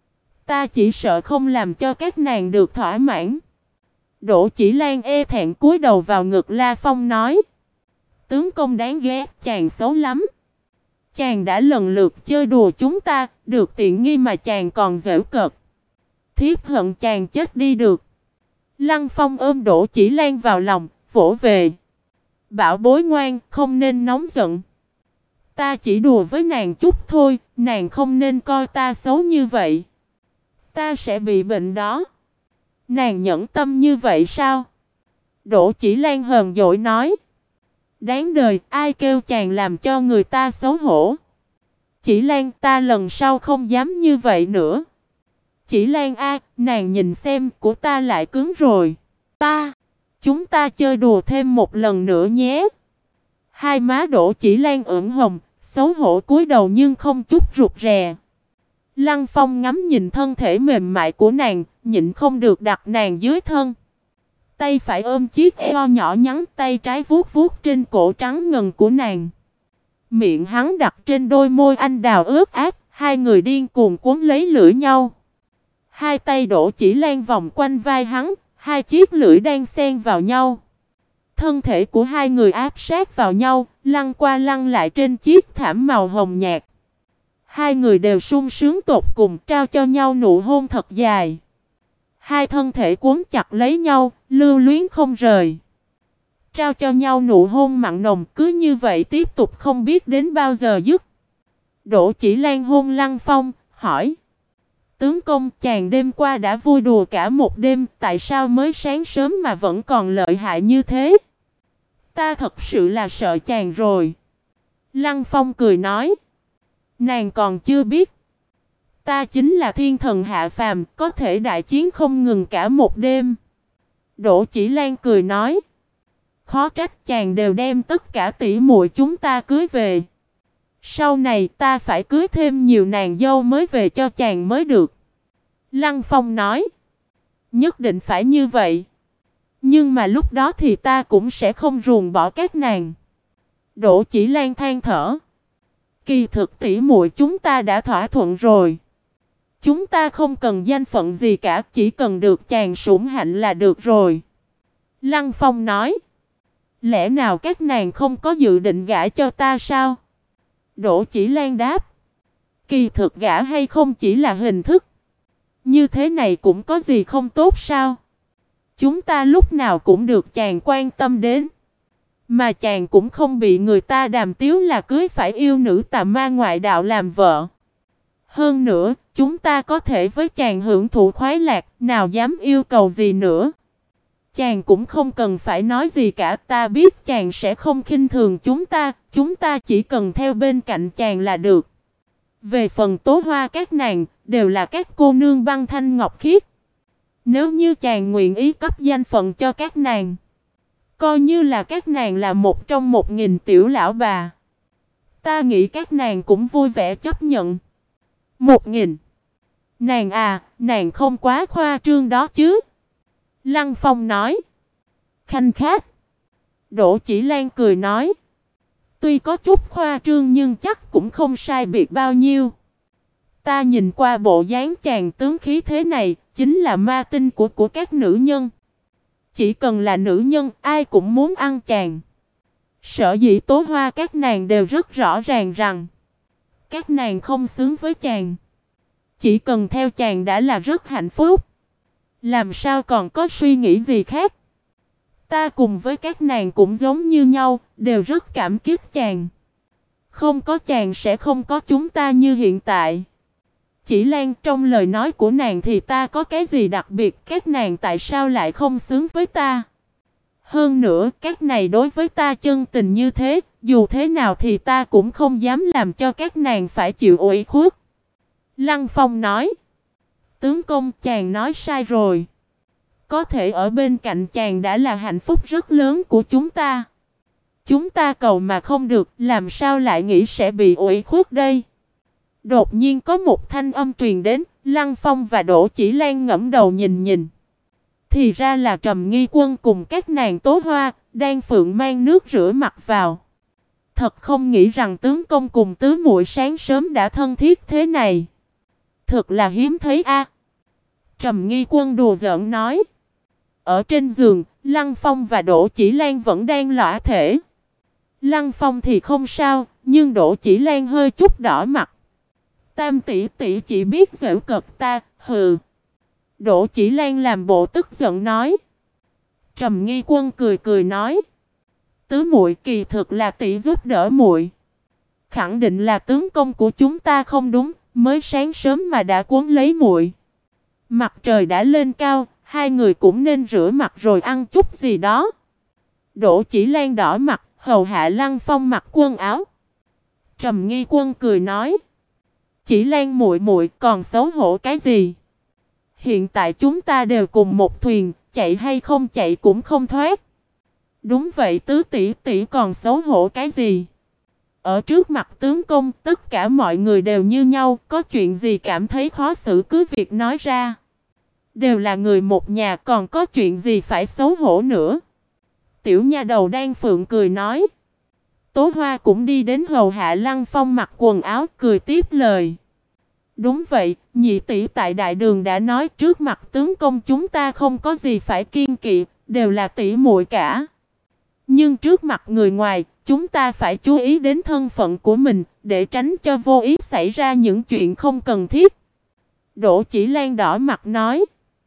Ta chỉ sợ không làm cho các nàng được thỏa mãn. Đỗ Chỉ Lan e thẹn cúi đầu vào ngực La Phong nói. Tướng công đáng ghét, chàng xấu lắm. Chàng đã lần lượt chơi đùa chúng ta, được tiện nghi mà chàng còn giễu cợt. Thiếp hận chàng chết đi được. Lăng Phong ôm Đỗ Chỉ Lan vào lòng, vỗ về. Bảo bối ngoan, không nên nóng giận. Ta chỉ đùa với nàng chút thôi, nàng không nên coi ta xấu như vậy. Ta sẽ bị bệnh đó. Nàng nhẫn tâm như vậy sao? Đỗ Chỉ Lan hờn dỗi nói. Đáng đời, ai kêu chàng làm cho người ta xấu hổ. Chỉ Lan, ta lần sau không dám như vậy nữa. Chỉ Lan a, nàng nhìn xem, của ta lại cứng rồi. Chúng ta chơi đùa thêm một lần nữa nhé. Hai má Đỗ Chỉ Lan ửng hồng, xấu hổ cúi đầu nhưng không chút rụt rè. Lăng Phong ngắm nhìn thân thể mềm mại của nàng, nhịn không được đặt nàng dưới thân. Tay phải ôm chiếc eo nhỏ nhắn, tay trái vuốt vuốt trên cổ trắng ngần của nàng. Miệng hắn đặt trên đôi môi anh đào ướt át, hai người điên cuồng cuốn lấy lưỡi nhau. Hai tay Đỗ Chỉ Lan vòng quanh vai hắn, hai chiếc lưỡi đang xen vào nhau. Thân thể của hai người áp sát vào nhau, lăn qua lăn lại trên chiếc thảm màu hồng nhạt. Hai người đều sung sướng tột cùng, trao cho nhau nụ hôn thật dài. Hai thân thể cuốn chặt lấy nhau, lưu luyến không rời. Trao cho nhau nụ hôn mặn nồng, cứ như vậy tiếp tục không biết đến bao giờ dứt. Đỗ Chỉ Lan hôn Lăng Phong, hỏi. Tướng công, chàng đêm qua đã vui đùa cả một đêm, tại sao mới sáng sớm mà vẫn còn lợi hại như thế? Ta thật sự là sợ chàng rồi. Lăng Phong cười nói. Nàng còn chưa biết. Ta chính là thiên thần hạ phàm, có thể đại chiến không ngừng cả một đêm. Đỗ Chỉ Lan cười nói. Khó trách chàng đều đem tất cả tỷ muội chúng ta cưới về. Sau này ta phải cưới thêm nhiều nàng dâu mới về cho chàng mới được. Lăng Phong nói. Nhất định phải như vậy. Nhưng mà lúc đó thì ta cũng sẽ không ruồng bỏ các nàng. Đỗ Chỉ Lan than thở. Kỳ thực tỷ muội chúng ta đã thỏa thuận rồi. Chúng ta không cần danh phận gì cả, chỉ cần được chàng sủng hạnh là được rồi. Lăng Phong nói. Lẽ nào các nàng không có dự định gả cho ta sao? Đỗ Chỉ Lan đáp. Kỳ thực gả hay không chỉ là hình thức. Như thế này cũng có gì không tốt sao? Chúng ta lúc nào cũng được chàng quan tâm đến. Mà chàng cũng không bị người ta đàm tiếu là cưới phải yêu nữ tà ma ngoại đạo làm vợ. Hơn nữa, chúng ta có thể với chàng hưởng thụ khoái lạc, nào dám yêu cầu gì nữa. Chàng cũng không cần phải nói gì cả, ta biết chàng sẽ không khinh thường chúng ta chỉ cần theo bên cạnh chàng là được. Về phần Tố Hoa các nàng, đều là các cô nương băng thanh ngọc khiết. Nếu như chàng nguyện ý cấp danh phận cho các nàng, coi như là các nàng là một trong 1000 tiểu lão bà, ta nghĩ các nàng cũng vui vẻ chấp nhận. 1000? Nàng à, nàng không quá khoa trương đó chứ? Lăng Phong nói. Khanh khách. Đỗ Chỉ Lan cười nói. Tuy có chút khoa trương nhưng chắc cũng không sai biệt bao nhiêu. Ta nhìn qua bộ dáng chàng tướng khí thế này, chính là ma tinh của các nữ nhân. Chỉ cần là nữ nhân, ai cũng muốn ăn chàng. Sở dĩ Tố Hoa các nàng đều rất rõ ràng rằng các nàng không xứng với chàng. Chỉ cần theo chàng đã là rất hạnh phúc. Làm sao còn có suy nghĩ gì khác? Ta cùng với các nàng cũng giống như nhau, đều rất cảm kích chàng. Không có chàng sẽ không có chúng ta như hiện tại. Chỉ Lan, trong lời nói của nàng thì ta có cái gì đặc biệt, các nàng tại sao lại không xứng với ta? Hơn nữa, các này đối với ta chân tình như thế, dù thế nào thì ta cũng không dám làm cho các nàng phải chịu ủy khuất. Lăng Phong nói. Tướng công, chàng nói sai rồi. Có thể ở bên cạnh chàng đã là hạnh phúc rất lớn của chúng ta. Chúng ta cầu mà không được, làm sao lại nghĩ sẽ bị ủy khuất đây? Đột nhiên có một thanh âm truyền đến, Lăng Phong và Đỗ Chỉ Lan ngẫm đầu nhìn. Thì ra là Trầm Nghi Quân cùng các nàng Tố Hoa, đang phượng mang nước rửa mặt vào. Thật không nghĩ rằng tướng công cùng tứ muội sáng sớm đã thân thiết thế này. Thật là hiếm thấy a. Trầm Nghi Quân đùa giỡn nói. Ở trên giường, Lăng Phong và Đỗ Chỉ Lan vẫn đang lõa thể. Lăng Phong thì không sao, nhưng Đỗ Chỉ Lan hơi chút đỏ mặt. Tam tỷ tỷ chỉ biết giễu cợt ta, hừ. Đỗ Chỉ Lan làm bộ tức giận nói. Trầm Nghi Quân cười nói. Tứ muội kỳ thực là tỷ giúp đỡ muội. Khẳng định là tướng công của chúng ta không đúng, mới sáng sớm mà đã cuốn lấy muội. Mặt trời đã lên cao, hai người cũng nên rửa mặt rồi ăn chút gì đó. Đỗ Chỉ Lan đỏ mặt, hầu hạ Lăng Phong mặc quần áo. Trầm Nghi Quân cười nói. Chỉ Lan muội muội còn xấu hổ cái gì? Hiện tại chúng ta đều cùng một thuyền, chạy hay không chạy cũng không thoát. Đúng vậy tứ tỷ tỷ còn xấu hổ cái gì? Ở trước mặt tướng công, tất cả mọi người đều như nhau, có chuyện gì cảm thấy khó xử cứ việc nói ra. Đều là người một nhà, còn có chuyện gì phải xấu hổ nữa. Tiểu nha đầu đang phượng cười nói. Tố Hoa cũng đi đến hầu hạ Lăng Phong mặc quần áo, cười tiếp lời. Đúng vậy, nhị tỷ tại đại đường đã nói trước mặt tướng công chúng ta không có gì phải kiêng kỵ, đều là tỷ muội cả. Nhưng trước mặt người ngoài, chúng ta phải chú ý đến thân phận của mình, để tránh cho vô ý xảy ra những chuyện không cần thiết. Đỗ Chỉ Lan đỏ mặt nói.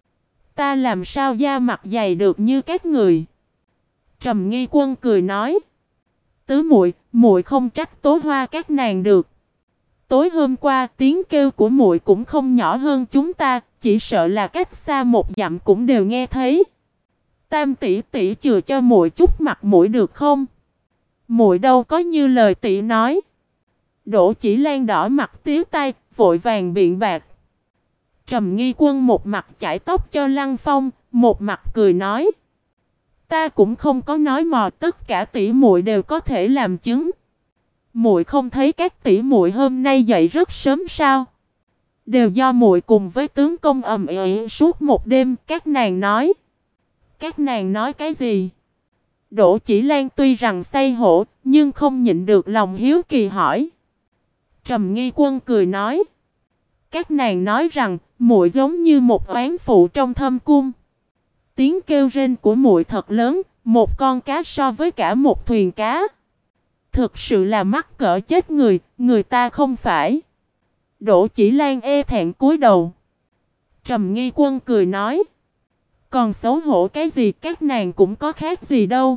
Ta làm sao da mặt dày được như các người? Trầm Nghi Quân cười nói. Tứ muội, muội không trách Tố Hoa các nàng được. Tối hôm qua tiếng kêu của muội cũng không nhỏ hơn chúng ta, chỉ sợ là cách xa một dặm cũng đều nghe thấy. Tam tỷ tỷ chừa cho muội chút mặt mũi được không? Muội đâu có như lời tỷ nói. Đỗ Chỉ Lan đỏ mặt tía tai, vội vàng biện bạc. Trầm Nghi Quân một mặt chải tóc cho Lăng Phong, một mặt cười nói. Ta cũng không có nói mò, tất cả tỷ muội đều có thể làm chứng. Muội không thấy các tỷ muội hôm nay dậy rất sớm sao? Đều do muội cùng với tướng công ầm ĩ suốt một đêm, các nàng nói. Các nàng nói cái gì? Đỗ Chỉ Lan tuy rằng say hổ, nhưng không nhịn được lòng hiếu kỳ hỏi. Trầm Nghi Quân cười nói. Các nàng nói rằng, muội giống như một oán phụ trong thâm cung. Tiếng kêu rên của muội thật lớn, một con cá so với cả một thuyền cá. Thực sự là mắc cỡ chết người, người ta không phải. Đỗ Chỉ Lan e thẹn cúi đầu. Trầm Nghi Quân cười nói. Còn xấu hổ cái gì, các nàng cũng có khác gì đâu.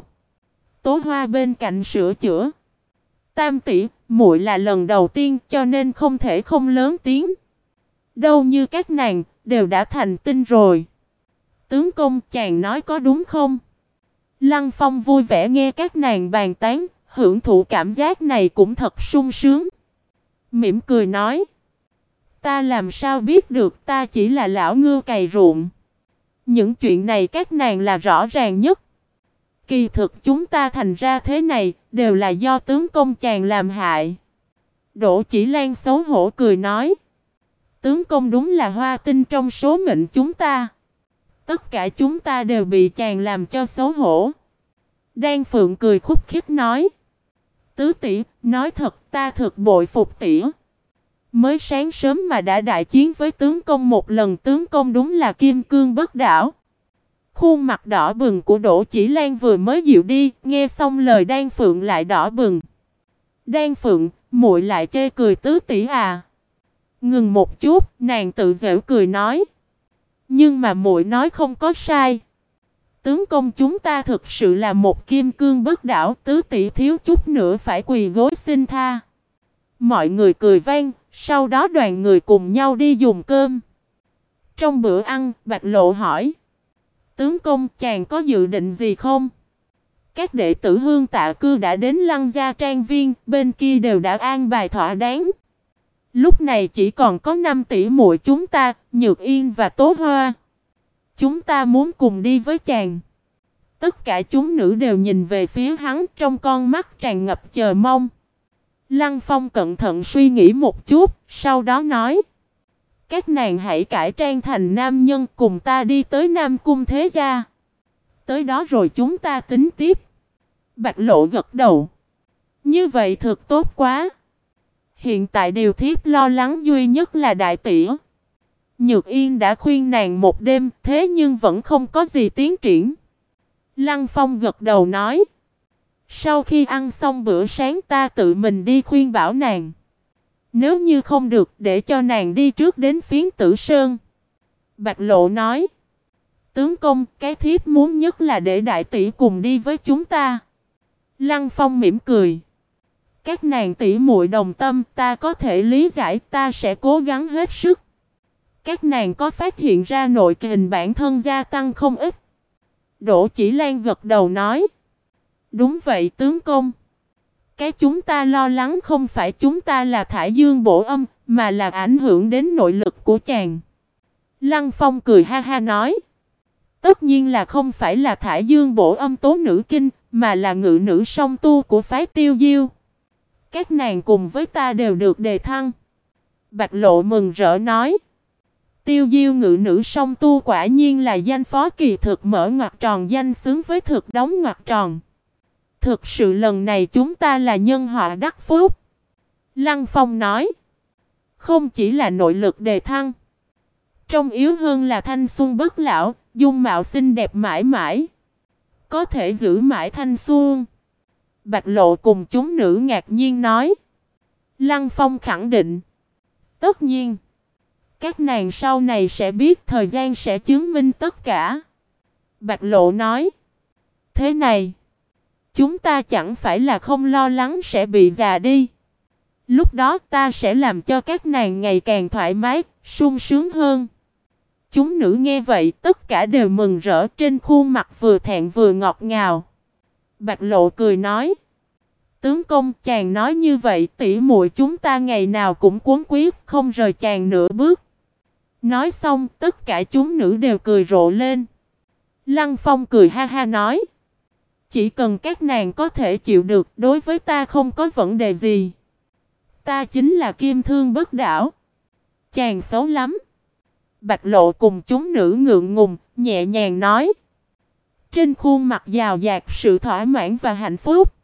Tố Hoa bên cạnh sửa chữa. Tam tỷ, muội là lần đầu tiên cho nên không thể không lớn tiếng. Đâu như các nàng, đều đã thành tinh rồi. Tướng công, chàng nói có đúng không? Lăng Phong vui vẻ nghe các nàng bàn tán, hưởng thụ cảm giác này cũng thật sung sướng. Mỉm cười nói. Ta làm sao biết được, ta chỉ là lão ngưu cày ruộng. Những chuyện này các nàng là rõ ràng nhất. Kỳ thực chúng ta thành ra thế này, đều là do tướng công chàng làm hại. Đỗ Chỉ Lan xấu hổ cười nói. Tướng công đúng là hoa tinh trong số mệnh chúng ta. Tất cả chúng ta đều bị chàng làm cho xấu hổ. Đan Phượng cười khúc khích nói. Tứ tỷ, nói thật ta thực bội phục tỷ. Mới sáng sớm mà đã đại chiến với tướng công một lần, tướng công đúng là kim cương bất đảo. Khuôn mặt đỏ bừng của Đỗ Chỉ Lan vừa mới dịu đi, nghe xong lời Đan Phượng lại đỏ bừng. Đan Phượng, muội lại chê cười tứ tỷ à? Ngừng một chút, nàng tự giễu cười nói. Nhưng mà muội nói không có sai. Tướng công chúng ta thực sự là một kim cương bất đảo, tứ tỷ thiếu chút nữa phải quỳ gối xin tha. Mọi người cười vang, sau đó đoàn người cùng nhau đi dùng cơm. Trong bữa ăn, Bạch Lộ hỏi. Tướng công, chàng có dự định gì không? Các đệ tử Hương Tạ Cư đã đến Lăng Gia Trang Viên, bên kia đều đã an bài thỏa đáng. Lúc này chỉ còn có 5 tỷ muội chúng ta, Nhược Yên và Tố Hoa. Chúng ta muốn cùng đi với chàng. Tất cả chúng nữ đều nhìn về phía hắn, trong con mắt tràn ngập chờ mong. Lăng Phong cẩn thận suy nghĩ một chút, sau đó nói. Các nàng hãy cải trang thành nam nhân cùng ta đi tới Nam Cung Thế Gia. Tới đó rồi chúng ta tính tiếp. Bạch Lộ gật đầu. Như vậy thật tốt quá. Hiện tại điều thiếp lo lắng duy nhất là đại tỷ. Nhược Yên đã khuyên nàng một đêm, thế nhưng vẫn không có gì tiến triển. Lăng Phong gật đầu nói. Sau khi ăn xong bữa sáng ta tự mình đi khuyên bảo nàng. Nếu như không được, để cho nàng đi trước đến Phiến Tử Sơn. Bạch Lộ nói. Tướng công, cái thiếp muốn nhất là để đại tỷ cùng đi với chúng ta. Lăng Phong mỉm cười. Các nàng tỷ muội đồng tâm, ta có thể lý giải, ta sẽ cố gắng hết sức. Các nàng có phát hiện ra nội kình bản thân gia tăng không ít. Đỗ Chỉ Lan gật đầu nói. Đúng vậy tướng công. Cái chúng ta lo lắng không phải chúng ta là thải dương bổ âm, mà là ảnh hưởng đến nội lực của chàng. Lăng Phong cười ha ha nói. Tất nhiên là không phải là thải dương bổ âm tố nữ kinh, mà là ngự nữ song tu của phái Tiêu Diêu. Các nàng cùng với ta đều được đề thăng. Bạch Lộ mừng rỡ nói. Tiêu Diêu ngự nữ song tu quả nhiên là danh phó kỳ thực mở ngoặc tròn danh xứng với thực đóng ngoặc tròn. Thực sự lần này chúng ta là nhân họa đắc phúc. Lăng Phong nói. Không chỉ là nội lực đề thăng. Trong yếu hơn là thanh xuân bất lão, dung mạo xinh đẹp mãi mãi. Có thể giữ mãi thanh xuân. Bạch Lộ cùng chúng nữ ngạc nhiên nói. Lăng Phong khẳng định. Tất nhiên. Các nàng sau này sẽ biết, thời gian sẽ chứng minh tất cả. Bạch Lộ nói. Thế này. Chúng ta chẳng phải là không lo lắng sẽ bị già đi. Lúc đó ta sẽ làm cho các nàng ngày càng thoải mái, sung sướng hơn. Chúng nữ nghe vậy tất cả đều mừng rỡ, trên khuôn mặt vừa thẹn vừa ngọt ngào. Bạch Lộ cười nói. Tướng công, chàng nói như vậy tỷ muội chúng ta ngày nào cũng cuống quyết không rời chàng nửa bước. Nói xong tất cả chúng nữ đều cười rộ lên. Lăng Phong cười ha ha nói. Chỉ cần các nàng có thể chịu được, đối với ta không có vấn đề gì. Ta chính là kim thương bất đảo. Chàng xấu lắm. Bạch Lộ cùng chúng nữ ngượng ngùng, nhẹ nhàng nói. Trên khuôn mặt giàu dạt sự thỏa mãn và hạnh phúc.